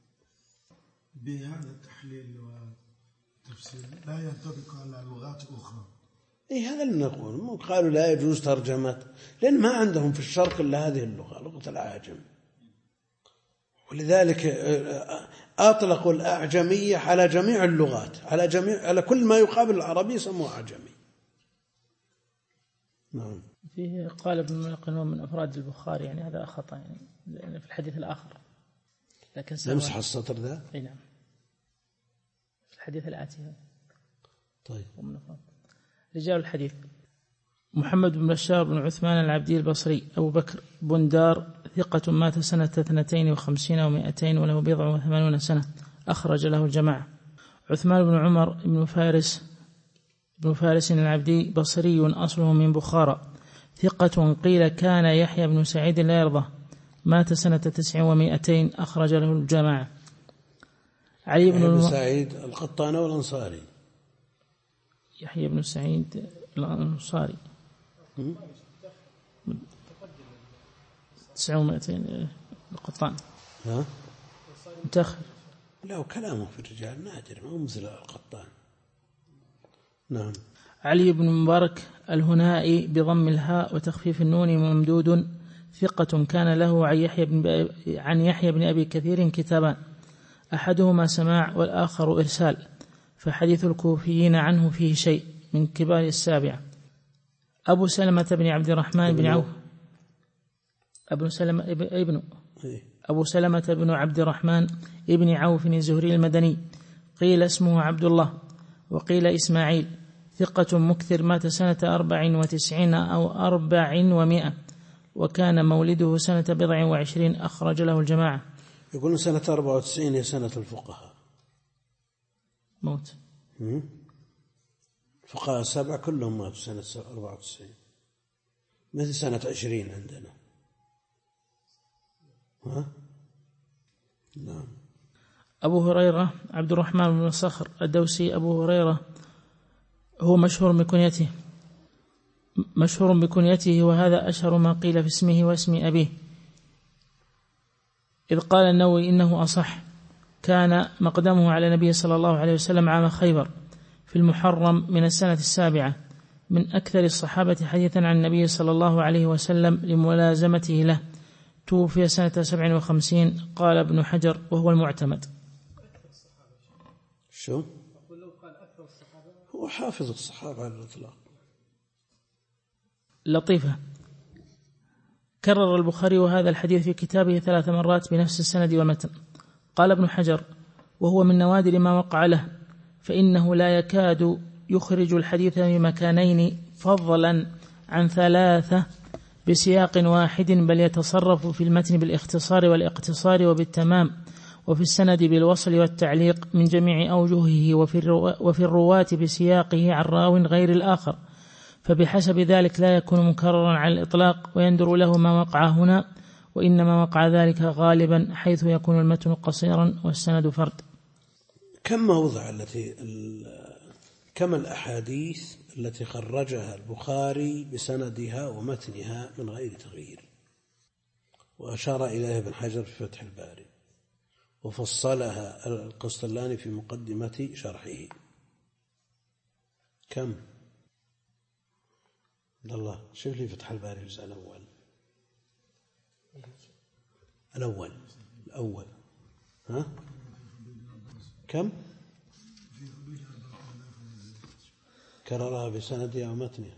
بهذا التحليل والتفسير لا ينطبق على لغات أخرى. إيه هذا اللي نقول. مو قالوا لا يجوز ترجمة لأن ما عندهم في الشرق إلا هذه اللغة، لغة الأعجم، ولذلك أطلقوا الأعجمية على جميع اللغات، على جميع على كل ما يقابل العربي يسموه أعجمي. نعم. فيه قال ابن ملقن من أفراد البخاري، يعني هذا خطأ يعني لأن في الحديث الآخر، لكن نمسح السطر ذا. أي نعم في الحديث الآتي. طيب. ومن أفراد رجال الحديث: محمد بن بشار بن عثمان العبدي البصري، أبو بكر بن دار، ثقة، مات سنة اثنتين وخمسين ومائتين وله بضع وثمانون سنة، أخرج له الجماعة. عثمان بن عمر بن فارس بن فارس العبدي، بصري، أصله من بخارى، ثقة، قيل كان يحيى بن سعيد لا يرضى، مات سنة تسع ومائتين، أخرج له الجماعة. علي بن الم... سعيد القطان والأنصاري. يحيى بن سعيد الأنصاري تسع ومائتين، القطان ها متأخر. لا وكلامه في الرجال نادر، ما هو مثل القطان. نعم. علي بن مبارك الهنائي بضم الهاء وتخفيف النون، ممدود، ثقة، كان له عن يحيى بن عن يحيى بن أبي كثير كتابان، أحدهما سماع والآخر إرسال، فحديث الكوفيين عنه فيه شيء، من كبار السابعة. أبو سلمة بن عبد الرحمن بن عوف أبو سلمة ابن أبو سلمة بن عبد الرحمن ابن عوف الزهري المدني، قيل اسمه عبد الله وقيل إسماعيل، ثقة، مكثر، مات سنة أربع وتسعين أو أربع ومائة، وكان مولده سنة بضع وعشرين، أخرج له الجماعة. يقولون سنة أربع وتسعين هي سنة الفقهاء، موت الفقهاء السبعة كلهم ماتوا سنة أربع وتسعين، مثل سنة عشرين عندنا. ها؟ نعم. أبو هريرة عبد الرحمن بن صخر الدوسي، أبو هريرة، هو مشهور بكنيته مشهور بكنيته وهذا أشهر ما قيل في اسمه واسم أبيه، إذ قال النووي إنه أصح. كان مقدمه على النبي صلى الله عليه وسلم عام خيبر في المحرم من السنة السابعة، من أكثر الصحابة حديثا عن النبي صلى الله عليه وسلم لملازمته له، توفي سنة سبع وخمسين، قال ابن حجر وهو المعتمد. شو؟ هو حافظ الصحابة على الإطلاق. لطيفة: كرر البخاري هذا الحديث في كتابه ثلاث مرات بنفس السند والمتن. قال ابن حجر وهو من نوادر ما وقع له، فإنه لا يكاد يخرج الحديث بمكانين فضلا عن ثلاثة بسياق واحد، بل يتصرف في المتن بالاختصار والاقتصار وبالتمام، وفي السند بالوصل والتعليق من جميع أوجهه، وفي الرواة بسياقه عن راو غير الآخر، فبحسب ذلك لا يكون مكررا على الإطلاق، ويندر له ما وقع هنا، وإنما وقع ذلك غالبا حيث يكون المتن قصيرا والسند فرد. كم موضع التي كم الأحاديث التي خرجها البخاري بسندها ومتنها من غير تغيير، وأشار إليها ابن حجر في فتح الباري، وفصلها القسطلاني في مقدمة شرحه. كم؟ الله شوف لي فتح الباري الجزء الأول الأول الأول ها كم؟ كررها بسندها ومتنها.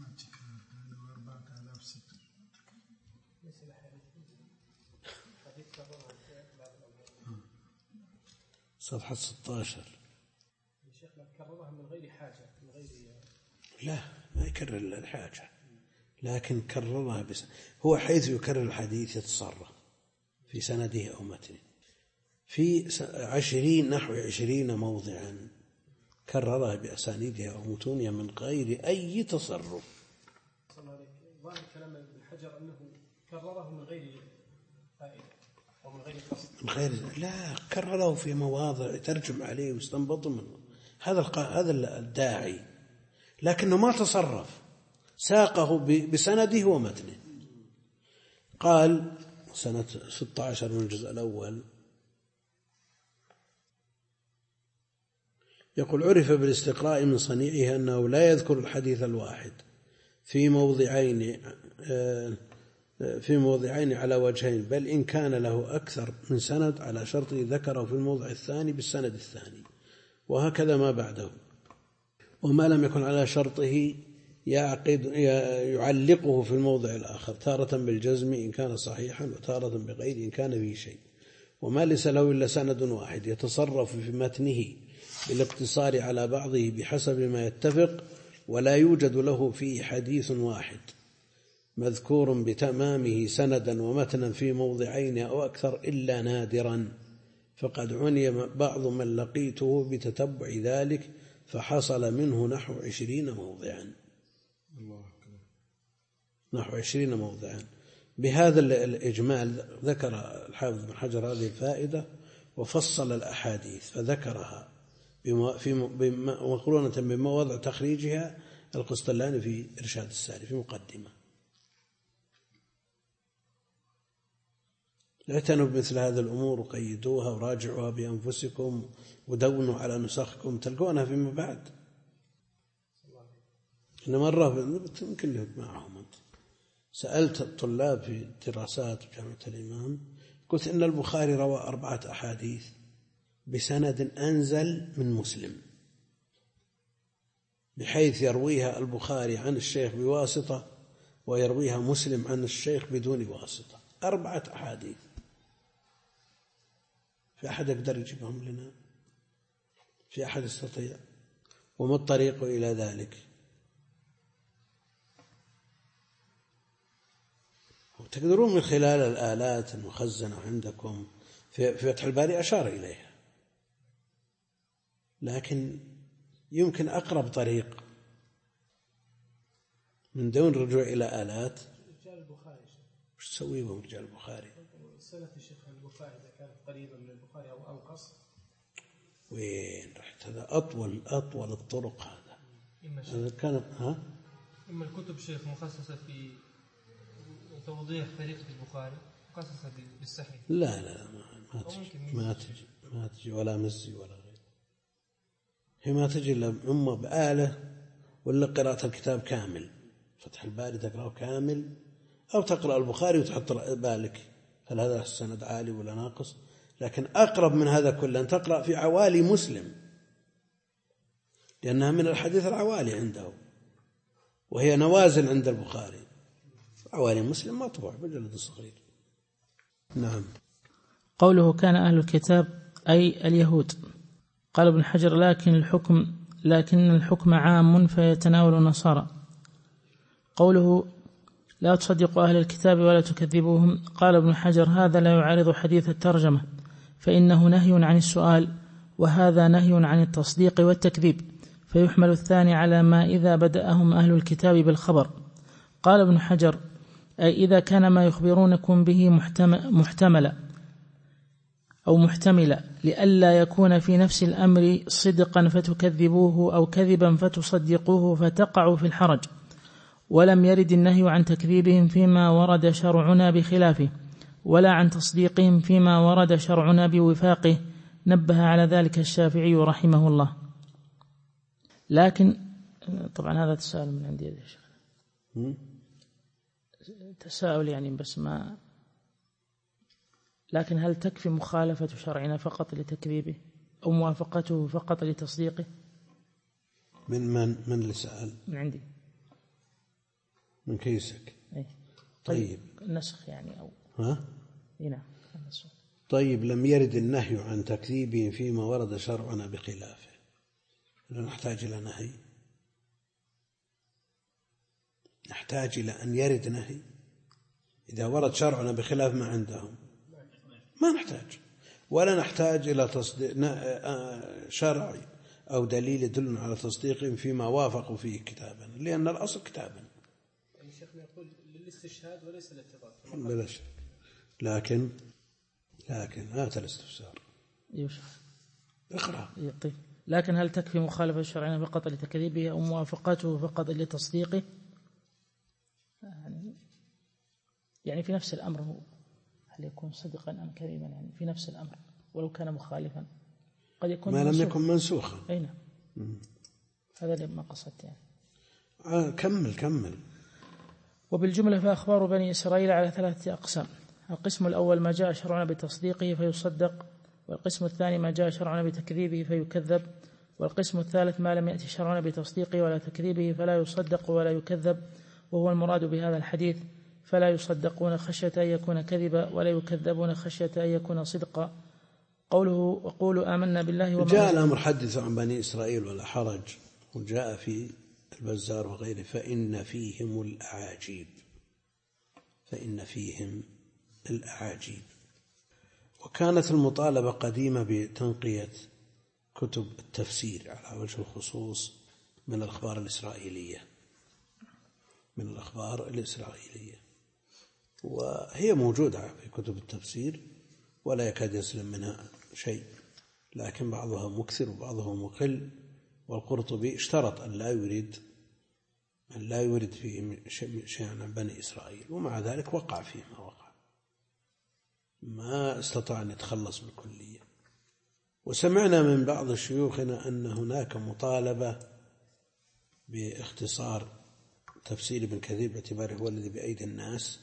صفحة ستة عشر. شيخنا كررها من غير حاجة، من غير لا ما يكرر الحاجة، لكن كررها بس هو حيث يكرر الحديث يتصرف في سنده أو متنه. في عشرين نحو عشرين موضعا كررها بأسانيدها ومتونها من غير أي تصرف. ظاهر كلام ابن حجر أنه كرره من غير فائدة أو من غير قصد. من غير لا، كرره في مواضع ترجم عليه واستنبط منه. هذا هذا الداعي، لكنه ما تصرف، ساقه بسنده ومتنه. قال سنة ستة عشر من الجزء الأول يقول: عرف بالاستقراء من صنيعه أنه لا يذكر الحديث الواحد في موضعين في موضعين على وجهين، بل إن كان له أكثر من سند على شرطه ذكره في الموضع الثاني بالسند الثاني، وهكذا ما بعده. وما لم يكن على شرطه يعقد يعلقه في الموضع الآخر، تارة بالجزم إن كان صحيحا، وتارة بغير إن كان به شيء. وما ليس له إلا سند واحد يتصرف في متنه بالاقتصار على بعضه بحسب ما يتفق، ولا يوجد له فيه حديث واحد مذكور بتمامه سندا ومتنا في موضعين أو أكثر إلا نادرا، فقد عني بعض من لقيته بتتبع ذلك فحصل منه نحو عشرين موضعا نحو عشرين موضعا. بهذا الإجمال ذكر الحافظ بن حجر هذه الفائدة وفصل الأحاديث فذكرها مقرونة بمواضع تخريجها القسطلاني في إرشاد الساري في مقدمة. اعتنوا بمثل هذه الأمور وقيدوها وراجعوها بأنفسكم ودونوا على نسخكم تلقونها فيما بعد. إن مرة يمكن لك معهم أنت سألت الطلاب في دراسات جامعة الإمام، قلت إن البخاري روى أربعة أحاديث بسند أنزل من مسلم، بحيث يرويها البخاري عن الشيخ بواسطة ويرويها مسلم عن الشيخ بدون واسطة. أربعة أحاديث، في أحد يقدر يجيبهم لنا؟ في أحد يستطيع؟ وما الطريق إلى ذلك؟ تقدرون من خلال الآلات المخزنة عندكم في فتح الباري أشار إليها، لكن يمكن أقرب طريق من دون رجوع إلى آلات. رجال البخاري وش تسوي بهم رجال البخاري؟ سنة الشيخ البخاري إذا كانت قريبة من البخاري أو أنقص. وين رحت؟ هذا أطول أطول الطرق. هذا هذا كانت ها إما الكتب شيخ مخصصة في توضيح طريقة البخاري مخصصة بالصحيح. لا لا ما تجي ما تجي ما تجي ولا مزي ولا غير. هي ما تجي إلا إما بآلة ولا قراءة الكتاب كامل. فتح الباري تقرأه كامل، أو تقرأ البخاري وتحط بالك هل هذا السند عالي ولا ناقص. لكن أقرب من هذا كله أن تقرأ في عوالي مسلم، لأنها من الحديث العوالي عنده، وهي نوازل عند البخاري. عوالي مسلم مطبوع بجلد صغير. نعم. قوله كان أهل الكتاب أي اليهود. قال ابن حجر لكن الحكم لكن الحكم عام فيتناول النصارى. قوله لا تصدقوا أهل الكتاب ولا تكذبوهم. قال ابن حجر هذا لا يعارض حديث الترجمة، فإنه نهي عن السؤال، وهذا نهي عن التصديق والتكذيب، فيحمل الثاني على ما إذا بدأهم أهل الكتاب بالخبر. قال ابن حجر أي إذا كان ما يخبرونكم به محتملا أو محتملا لئلا يكون في نفس الأمر صدقا فتكذبوه أو كذبا فتصدقوه فتقعوا في الحرج. ولم يرد النهي عن تكذيبهم فيما ورد شرعنا بخلافه، ولا عن تصديقهم فيما ورد شرعنا بوفاقه. نبه على ذلك الشافعي رحمه الله. لكن طبعا هذا تساؤل من عندي يا شيخ، تساؤل يعني بس ما لكن هل تكفي مخالفة شرعنا فقط لتكذيبه أو موافقته فقط لتصديقه؟ من من من اللي سأل؟ من عندي، من كيسك. أي. طيب النسخ يعني أو ها؟ نعم النسخ. طيب لم يرد النهي عن تكذيبه فيما ورد شرعنا بخلافه، لا نحتاج إلى نهي؟ نحتاج إلى أن يرد نهي؟ إذا ورد شرعنا بخلاف ما عندهم ما نحتاج. ولا نحتاج إلى تصديق شرعي أو دليل يدل على تصديقهم فيما وافقوا فيه كتابا، لأن الأصل كتابا. يعني شيخنا يقول للاستشهاد وليس الاعتراف. بلا شك. لكن لكن هذا الاستفسار. يوسف اقرأ. طيب، لكن هل تكفي مخالفة الشرعين فقط لتكذيبه أو موافقته فقط لتصديقه؟ يعني يعني في نفس الأمر هو هل يكون صدقا أم كذبا؟ يعني في نفس الأمر ولو كان مخالفا قد يكون ما لم يكن منسوخا. أي نعم، هذا اللي ما قصدت يعني. آه كمل كمل. وبالجملة فأخبار بني إسرائيل على ثلاثة أقسام: القسم الأول ما جاء شرعنا بتصديقه فيصدق، والقسم الثاني ما جاء شرعنا بتكذيبه فيكذب، والقسم الثالث ما لم يأتي شرعنا بتصديقه ولا تكذيبه فلا يصدق ولا يكذب، وهو المراد بهذا الحديث: فلا يصدقون خشية أن يكون كذبا ولا يكذبون خشية أن يكون صدقا. قوله وقولوا آمنا بالله وما جاء الأمر حدث عن بني إسرائيل ولا حرج، وجاء في البزار وغيره فإن فيهم الأعاجيب، فإن فيهم الأعاجيب. وكانت المطالبة قديمة بتنقية كتب التفسير على وجه الخصوص من الأخبار الإسرائيلية من الأخبار الإسرائيلية وهي موجودة في كتب التفسير ولا يكاد يسلم منها شيء، لكن بعضها مكثر وبعضها مقل. والقرطبي اشترط أن لا يريد أن لا يريد فيه شيئا عن بني إسرائيل، ومع ذلك وقع فيه ما وقع، ما استطاع أن يتخلص بالكلية. وسمعنا من بعض شيوخنا أن هناك مطالبة باختصار تفسير ابن كثير باعتباره هو الذي بأيدي الناس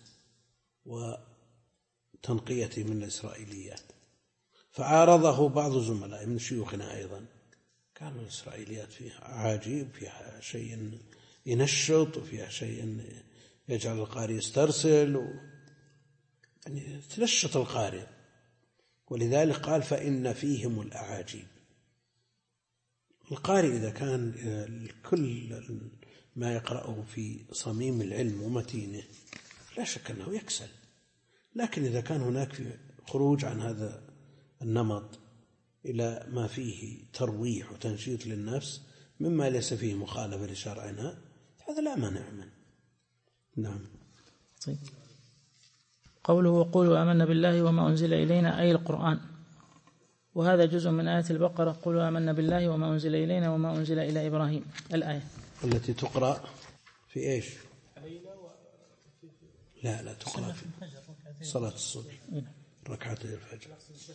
وتنقيته من الإسرائيليات، فعارضه بعض زملاء من شيوخنا أيضا، كانوا الإسرائيليات فيها عاجيب، فيها شيء ينشط وفيها شيء يجعل القارئ يسترسل و... يعني تنشط القارئ، ولذلك قال فإن فيهم الأعاجيب. القارئ إذا كان كل ما يقرأه في صميم العلم ومتينه لا شك أنه يكسل، لكن إذا كان هناك في خروج عن هذا النمط إلى ما فيه ترويح وتنشيط للنفس مما ليس فيه مخالفة لشرعنا، هذا لا مانع منه. نعم. طيب. قوله وقولوا آمنا بالله وما أنزل إلينا أي القرآن، وهذا جزء من آية البقرة: قولوا آمنا بالله وما أنزل إلينا وما أنزل إلى إبراهيم، الآية التي تقرأ في إيش؟ لا لا تقرأ في صلاة الصبح ركعتي الفجر.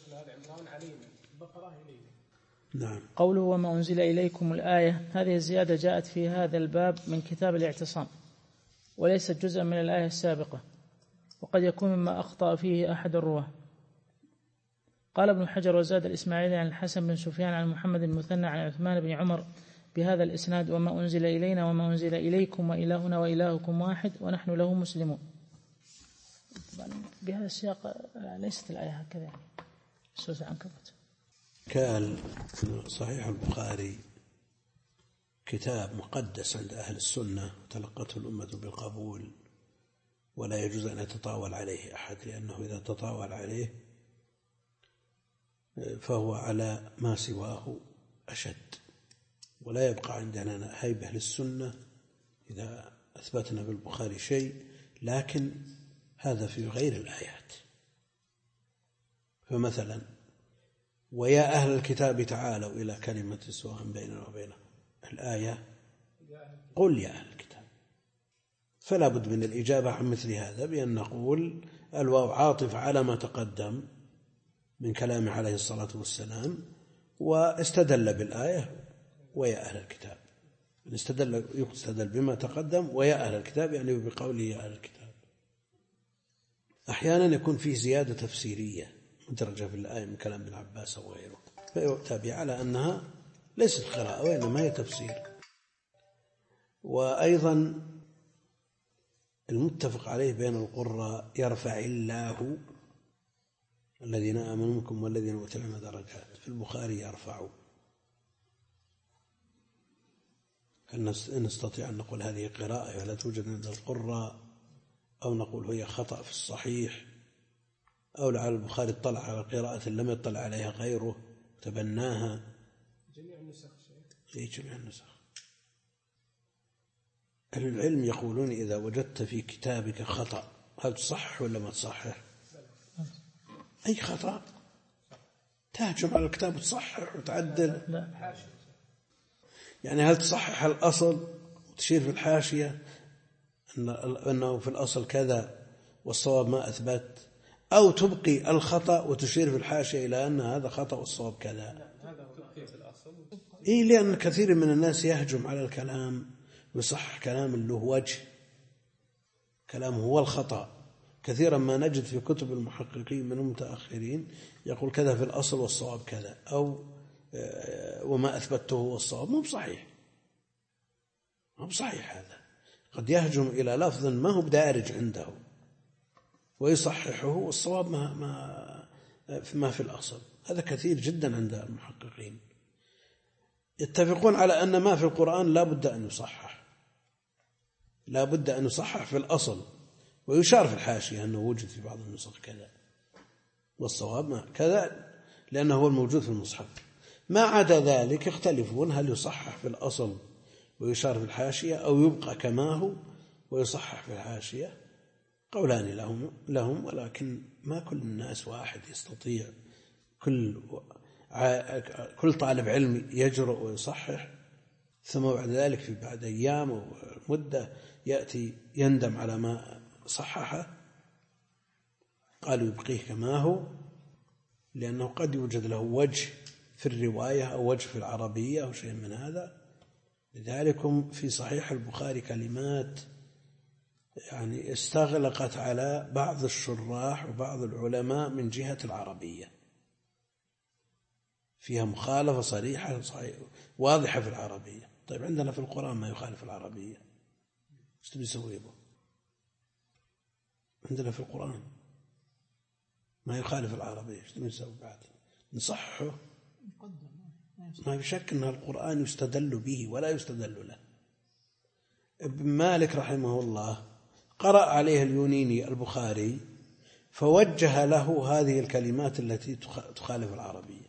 نعم. قوله وما أنزل إليكم الآية، هذه الزيادة جاءت في هذا الباب من كتاب الاعتصام وليست جزءا من الآية السابقة، وقد يكون مما أخطأ فيه أحد الرواه. قال ابن حجر: وزاد الإسماعيلي عن الحسن بن سفيان عن محمد المثنى عن عثمان بن عمر بهذا الإسناد: وما أنزل إلينا وما أنزل إليكم وإلهنا وإلهكم واحد ونحن له مسلمون. بهذا السياق ليست الآية هكذا، سورة العنكبوت. كان صحيح البخاري كتاب مقدس عند أهل السنة وتلقته الأمة بالقبول، ولا يجوز أن يتطاول عليه أحد، لأنه إذا تطاول عليه فهو على ما سواه أشد، ولا يبقى عندنا هيبة للسنة إذا أثبتنا بالبخاري شيء، لكن هذا في غير الآيات. فمثلا ويا أهل الكتاب تعالوا إلى كلمة سواء بيننا وبينكم، الآية قل يا أهل الكتاب، فلا بد من الإجابة عن مثل هذا بأن نقول الواو عاطف على ما تقدم من كلامه عليه الصلاة والسلام، واستدل بالآية ويا أهل الكتاب، استدل يستدل بما تقدم ويا أهل الكتاب يعني بقوله يا أهل الكتاب. أحيانا يكون فيه زيادة تفسيرية مدرجة في الآية من كلام ابن عباس أو غيره، فيؤتى على أنها ليست قراءة وإنما هي تفسير. وأيضا المتفق عليه بين القراء: يرفع الله الذين آمنوا منكم والذين أوتوا العلم درجات، في البخاري يرفعوا. هل نستطيع أن نقول هذه قراءة ولا توجد عند القراء، أو نقول هي خطأ في الصحيح؟ أو لعل البخاري اطلع على قراءة لم يطلع عليها غيره تبناها. جميع النسخ في جميع النسخ. أهل العلم يقولون إذا وجدت في كتابك خطأ هل تصحح ولا ما تصحح؟ أي خطأ تهجم على الكتاب وتصحح وتعدل؟ لا. يعني هل تصحح الأصل وتشير في الحاشية أنه في الأصل كذا والصواب ما أثبت، أو تبقي الخطأ وتشير في الحاشية إلى أن هذا خطأ والصواب كذا؟ إيه، لأن كثير من الناس يهجم على الكلام ويصحح كلام له وجه، كلامه هو الخطأ. كثيرا ما نجد في كتب المحققين من المتأخرين يقول كذا في الأصل والصواب كذا، أو وما أثبته هو الصواب. مو بصحيح، مو بصحيح. هذا قد يهجم إلى لفظ ما هو بدارج عنده ويصححه والصواب ما, ما, ما في الأصل. هذا كثير جدا عند المحققين. يتفقون على أن ما في القرآن لا بد أن يصحح، لا بد أن يصحح في الأصل، ويشار في الحاشية أنه وجد في بعض النسخ كذا والصواب ما كذا لأنه هو الموجود في المصحف. ما عدا ذلك يختلفون هل يصحح في الأصل ويشار في الحاشية أو يبقى كما هو ويصحح في الحاشية. قولان لهم, لهم ولكن ما كل الناس واحد يستطيع كل كل طالب علم يجرؤ ويصحح ثم بعد ذلك في بعد أيام أو مدة يأتي يندم على ما صححه. قالوا يبقيه كما هو لأنه قد يوجد له وجه في الرواية أو وجه في العربية أو شيء من هذا. لذلك في صحيح البخاري كلمات يعني استغلقت على بعض الشراح وبعض العلماء من جهة العربية، فيها مخالفة صريحة صحيح واضحة في العربية. طيب عندنا في القرآن ما يخالف العربية، ايش تبي نسوي به؟ عندنا في القرآن ما يخالف العربية، ايش تبي نسوي بعد؟ نصححه؟ ما في شك أن القرآن يستدل به ولا يستدل له. ابن مالك رحمه الله قرأ عليه اليونيني البخاري فوجه له هذه الكلمات التي تخالف العربية،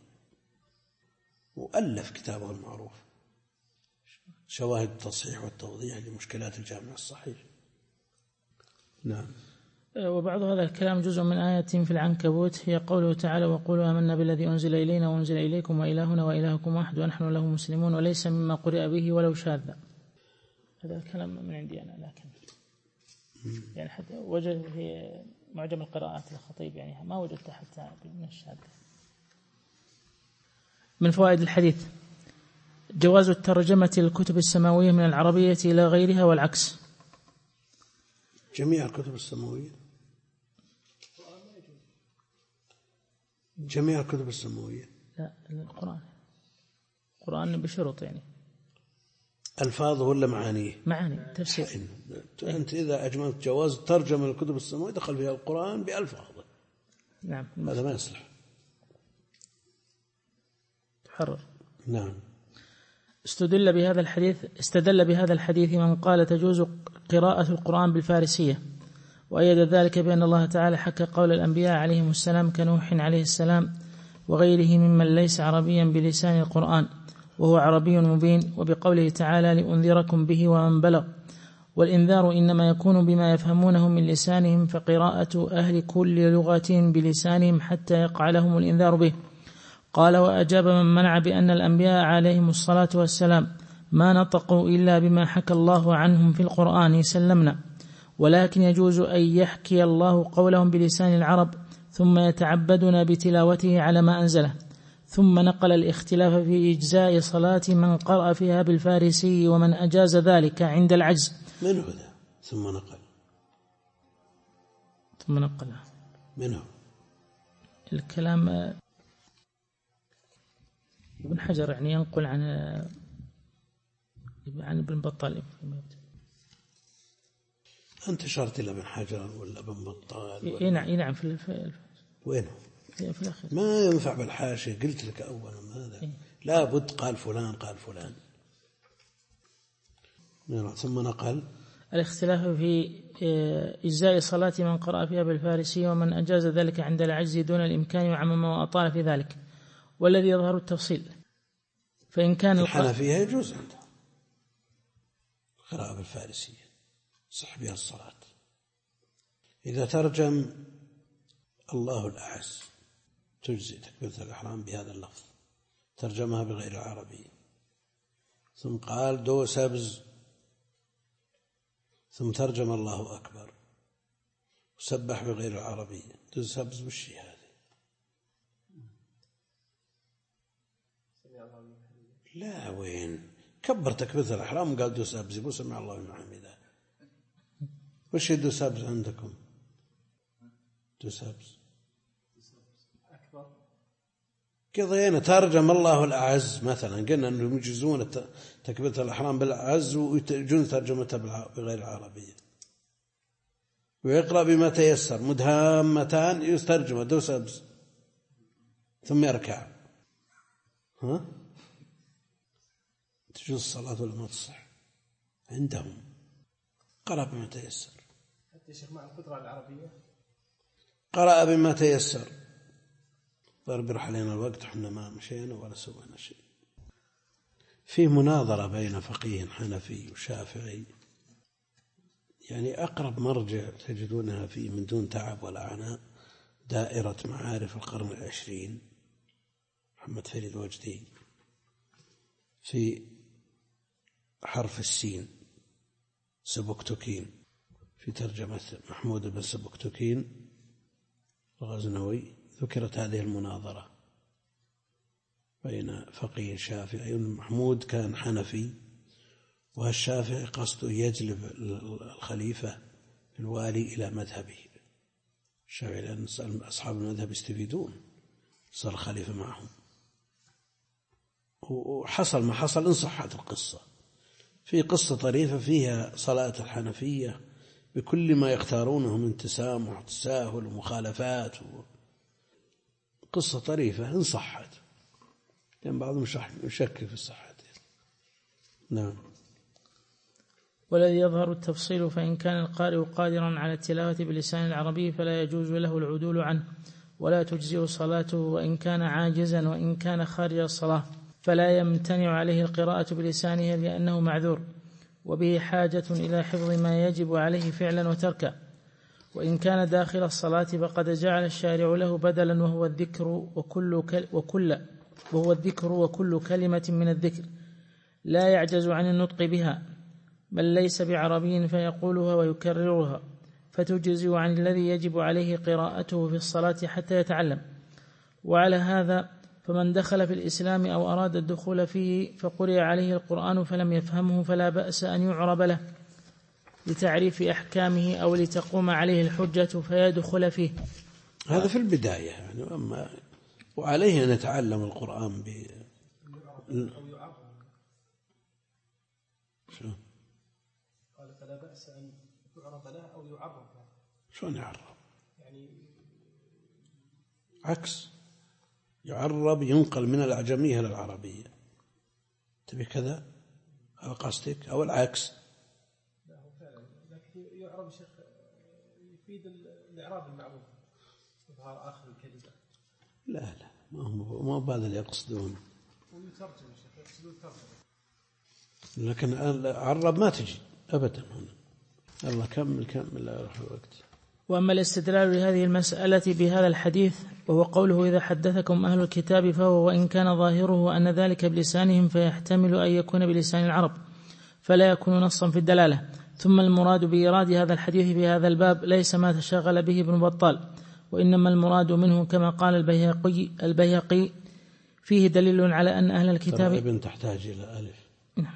وألف كتابه المعروف شواهد التصحيح والتوضيح لمشكلات الجامع الصحيح. نعم. وبعض هذا الكلام جزء من آية في العنكبوت هي قوله تعالى وقولوا آمنا بالذي أنزل إلينا وأنزل إليكم وإلهنا وإلهكم واحد ونحن له مسلمون وليس مما قرئ به ولو شاذ. هذا الكلام من عندي أنا، لكن يعني حتى وجد في معجم القراءات الخطيب يعني ما وجدت حتى من الشاذ. من فوائد الحديث جواز الترجمة للكتب السماوية من العربية إلى غيرها والعكس. جميع الكتب السماوية، جميع الكتب السماوية. لا، القرآن، القرآن بشروط يعني ألفاظه ولا معانيه؟ معاني تفسير. أنت إذا أجملت جواز ترجمة للكتب السماوية دخل فيها القرآن بألفاظه. نعم. هذا ما يصلح. تحرر. نعم. استدل بهذا الحديث استدل بهذا الحديث من قال تجوز قراءة القرآن بالفارسية، وأيد ذلك بأن الله تعالى حكى قول الأنبياء عليهم السلام كنوح عليه السلام وغيره ممن ليس عربيا بلسان القرآن وهو عربي مبين، وبقوله تعالى لأنذركم به ومن بلغ، والإنذار إنما يكون بما يفهمونه من لسانهم، فقراءة أهل كل لغة بلسانهم حتى يقع لهم الإنذار به. قال وأجاب من منع بأن الأنبياء عليهم الصلاة والسلام ما نطقوا إلا بما حكى الله عنهم في القرآن سلمنا، ولكن يجوز أن يحكي الله قولهم بلسان العرب ثم يتعبدنا بتلاوته على ما أنزله. ثم نقل الاختلاف في إجزاء صلاة من قرأ فيها بالفارسي ومن أجاز ذلك عند العجز. من هو ذا؟ ثم نقل ثم نقل منه الكلام ابن حجر يعني ينقل عن عن ابن بطال. أنت أشرت إلى ابن حجر ولا ابن بطال؟ إيه نعم نعم في الف... وينه؟ في الأخير. ما ينفع بالحاشية، قلت لك أولا هذا إيه؟ لا بد قال فلان قال فلان. ثم نقل الاختلاف في إجزاء صلاة من قرأ فيها بالفارسية ومن أجاز ذلك عند العجز دون الإمكان وعمم وأطال في ذلك، والذي يظهر التفصيل. فإن كان الحنفية يجوز عندها القراءة بالفارسية صح بها الصلاة. إذا ترجم الله الأعز تجزي تكبيرة الإحرام بهذا اللفظ، ترجمها بغير العربية، ثم قال دو سبز، ثم ترجم الله أكبر وسبح بغير العربية، دو سبز وشي هذه؟ لا، وين كبر تكبيرة الإحرام وقال دو سبز يقول سمع الله لمن حمده. وش دو سبز عندكم؟ دو سبز قضينا ترجم الله الأعز مثلا، قلنا أنهم يجوزون تكبيرة الإحرام بالأعز ويجوز ترجمتها بغير العربية، ويقرأ بما تيسر مدهامتان يسترجم دو سبز ثم يركع. ها تجوز الصلاة ولا ما تصح عندهم؟ قرأ بما تيسر. حتى يشيخ مع القدرة العربية قرأ بما تيسر. ضرب يروح علينا الوقت احنا ما مشينا ولا سوينا شيء. في مناظرة بين فقيه حنفي وشافعي، يعني أقرب مرجع تجدونها فيه من دون تعب ولا عناء دائرة معارف القرن العشرين محمد فريد وجدي في حرف السين سبكتكين، في ترجمة محمود بن سبكتكين الغزنوي ذكرت هذه المناظرة بين فقيه شافعي. محمود كان حنفي والشافعي قصده يجلب الخليفة الوالي إلى مذهبه الشافعي، لأن أصحاب المذهب يستفيدون صار الخليفة معهم. وحصل ما حصل إن صحت القصة. في قصة طريفة فيها صلاة الحنفية بكل ما يختارونه من تسامح وتساهل ومخالفات و... قصة طريفة إن صحت، لأن بعضهم يشكك في الصحة. نعم. والذي يظهر التفصيل فإن كان القارئ قادرا على التلاوة بلسان العربي فلا يجوز له العدول عنه ولا تجزئ صلاته، وإن كان عاجزا وإن كان خارج الصلاة فلا يمتنع عليه القراءة بلسانه لأنه معذور وبه حاجة إلى حفظ ما يجب عليه فعلا وتركا. وإن كان داخل الصلاة فقد جعل الشارع له بدلا وهو الذكر وكل, كل وكل وهو الذكر وكل كلمة من الذكر لا يعجز عن النطق بها، بل ليس بعربي فيقولها ويكررها، فتجزئ عن الذي يجب عليه قراءته في الصلاة حتى يتعلم. وعلى هذا فمن دخل في الإسلام أو أراد الدخول فيه فقرئ عليه القرآن فلم يفهمه فلا بأس أن يعرب له لتعريف أحكامه أو لتقوم عليه الحجة فيدخل فيه. هذا في البداية يعني، أما وعليه أن يتعلم القرآن ب شو قال فلا بأس أن يعرب له أو يعرب له. شلون يعرب؟ يعني عكس، يعرب ينقل من الأعجمية إلى العربية. تبي كذا هذا قصدك أو العكس؟ لا هو فعلا، لكن يعرب شيخ يفيد الإعراب المعروف إظهار آخر الكلمة. لا لا ما هو ما هو هذا اللي يقصدون. ويترجم شيخ يقصدون ترجمة. لكن عرب ما تجي أبدا هنا. الله كمل كمل لا يروح الوقت. وأما الاستدلال لهذه المسألة بهذا الحديث وهو قوله إذا حدثكم أهل الكتاب فهو وإن كان ظاهره أن ذلك بلسانهم فيحتمل أن يكون بلسان العرب فلا يكون نصا في الدلالة. ثم المراد بإيراد هذا الحديث في هذا الباب ليس ما تشغل به ابن بطال، وإنما المراد منه كما قال البيهقي, البيهقي فيه دليل على أن أهل الكتاب ابن تحتاج إلى ألف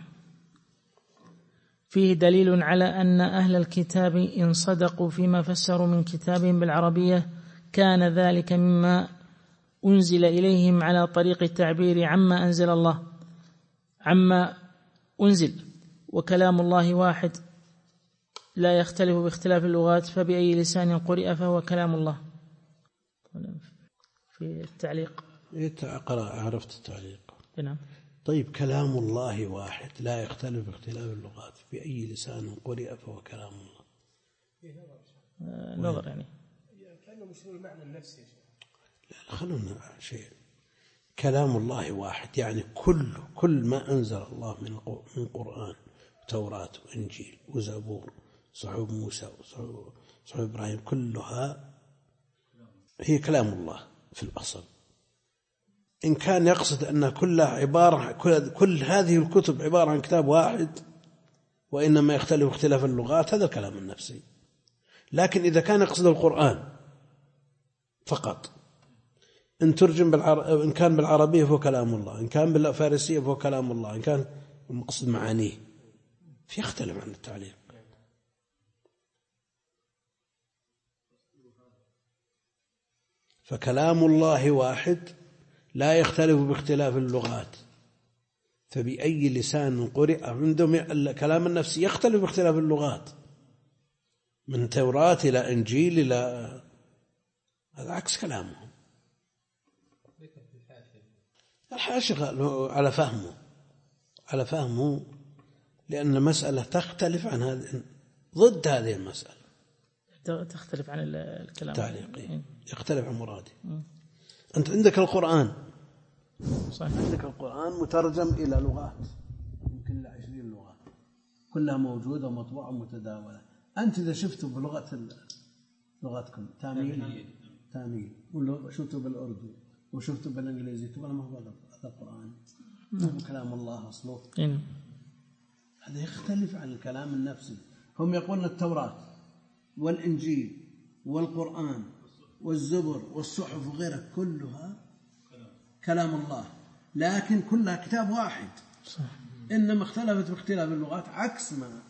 فيه دليل على أن أهل الكتاب إن صدقوا فيما فسروا من كتابهم بالعربية كان ذلك مما أنزل إليهم على طريق التعبير عما أنزل الله عما أنزل، وكلام الله واحد لا يختلف باختلاف اللغات، فبأي لسان قرئ فهو كلام الله. في التعليق قرأ عرفت التعليق. نعم. طيب كلام الله واحد لا يختلف باختلاف اللغات، في أي لسان قرئ فهو كلام الله. آه، نظر يعني كأنه مش هو المعنى النفسي يا شيخ. لا خلونا شيء. كلام الله واحد يعني كل كل ما أنزل الله من من قرآن وتوراة وإنجيل وزبور صحف موسى وصحف إبراهيم كلها هي كلام الله في الأصل. إن كان يقصد أن كلها عبارة كل, كل هذه الكتب عبارة عن كتاب واحد وإنما يختلف اختلاف اللغات، هذا الكلام النفسي. لكن إذا كان يقصد القرآن فقط، إن ترجم بالعر... إن كان بالعربية فهو كلام الله، إن كان بالفارسية فهو كلام الله، إن كان مقصد معانيه فيختلف عن التعليم. فكلام الله واحد لا يختلف باختلاف اللغات، فبأي لسان قرئ. عندهم الكلام النفسي يختلف باختلاف اللغات، من توراة إلى إنجيل إلى هذا عكس كلامهم. الحاشية على فهمه على فهمه لأن المسألة تختلف عن هذه ضد هذه المسألة، تختلف عن الكلام التعليقي، يختلف عن مرادي. أنت عندك القرآن صحيح. عندك القرآن مترجم إلى لغات يمكن إلى عشرين لغة كلها موجودة ومطبوعة ومتداولة. أنت إذا شفته بلغة لغتكم تاميل تاميل ولا شفته بالأردو وشفته بالإنجليزي تقول ما هو هذا القرآن، ما هو كلام الله أصله. هذا يختلف عن الكلام النفسي. هم يقولون التوراة والإنجيل والقرآن والزبر والصحف وغيرها كلها كلام الله، لكن كلها كتاب واحد صح. إنما اختلفت باختلاف اللغات عكس ما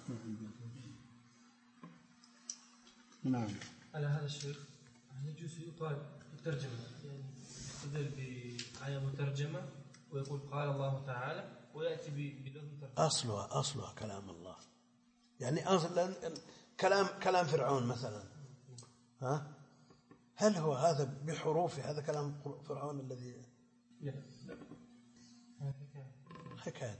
نعم. على هذا الشيخ هل يجوز يقال الترجمة يعني يستدل بآية مترجمة ويقول قال الله تعالى ويأتي بلفظ ترجمة؟ أصلها أصلها كلام الله، يعني أصلا كلام كلام فرعون مثلا، ها هل هو هذا بحروف هذا كلام فرعون الذي لا حكاية.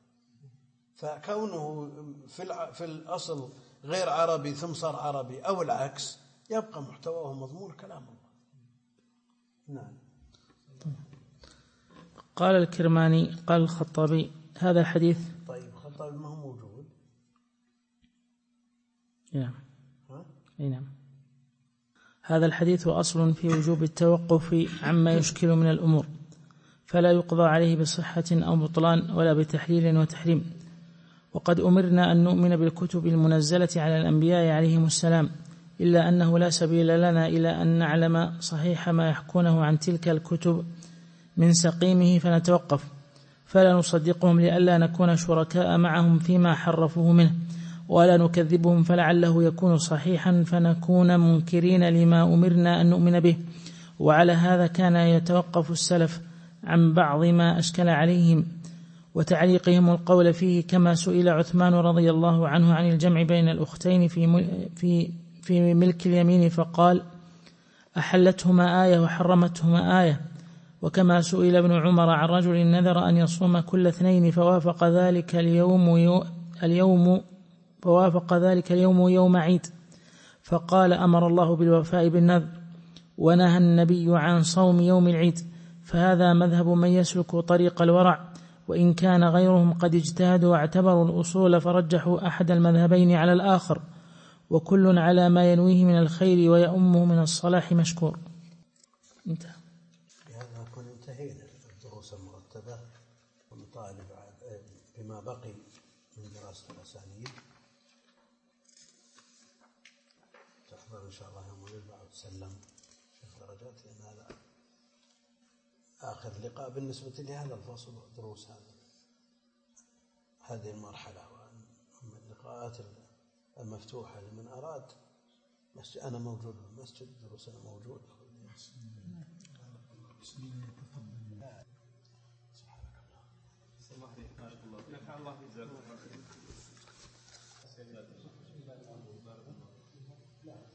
فكونه في في الأصل غير عربي ثم صار عربي أو العكس يبقى محتواه مضمون كلام الله. نعم. قال الكرماني قال الخطابي هذا الحديث. طيب الخطابي ما هو موجود؟ نعم. أي نعم. هذا الحديث أصل في وجوب التوقف عما يشكل من الأمور، فلا يقضى عليه بصحة أو بطلان ولا بتحليل وتحريم. وقد أمرنا أن نؤمن بالكتب المنزلة على الأنبياء عليهم السلام، إلا أنه لا سبيل لنا إلى أن نعلم صحيح ما يحكونه عن تلك الكتب من سقيمه فنتوقف، فلا نصدقهم لئلا نكون شركاء معهم فيما حرفوه منه، ولا نكذبهم فلعله يكون صحيحا فنكون منكرين لما أمرنا أن نؤمن به. وعلى هذا كان يتوقف السلف عن بعض ما أشكل عليهم وتعليقهم القول فيه، كما سئل عثمان رضي الله عنه عن الجمع بين الأختين في في في ملك اليمين فقال أحلتهما آية وحرمتهما آية. وكما سئل ابن عمر عن رجل نذر أن يصوم كل اثنين فوافق ذلك اليوم اليوم فوافق ذلك اليوم يوم عيد، فقال أمر الله بالوفاء بالنذر ونهى النبي عن صوم يوم العيد. فهذا مذهب من يسلك طريق الورع، وإن كان غيرهم قد اجتهدوا واعتبروا الأصول فرجحوا أحد المذهبين على الآخر، وكل على ما ينويه من الخير ويأمه من الصلاح مشكور. انتهى. بهذا نكون انتهينا الدروس المرتبة، ونطالب بما بقي من دراسة الأسانيد. تحضر إن شاء الله يوم الأربعاء وتسلم شيخ درجات، لأن هذا آخر لقاء بالنسبة لهذا الفصل دروس هذا هذه المرحلة. ومن اللقاءات المفتوحة لمن أراد مسجد، أنا موجود في المسجد، دروسنا موجودة. نفع الله بذلك.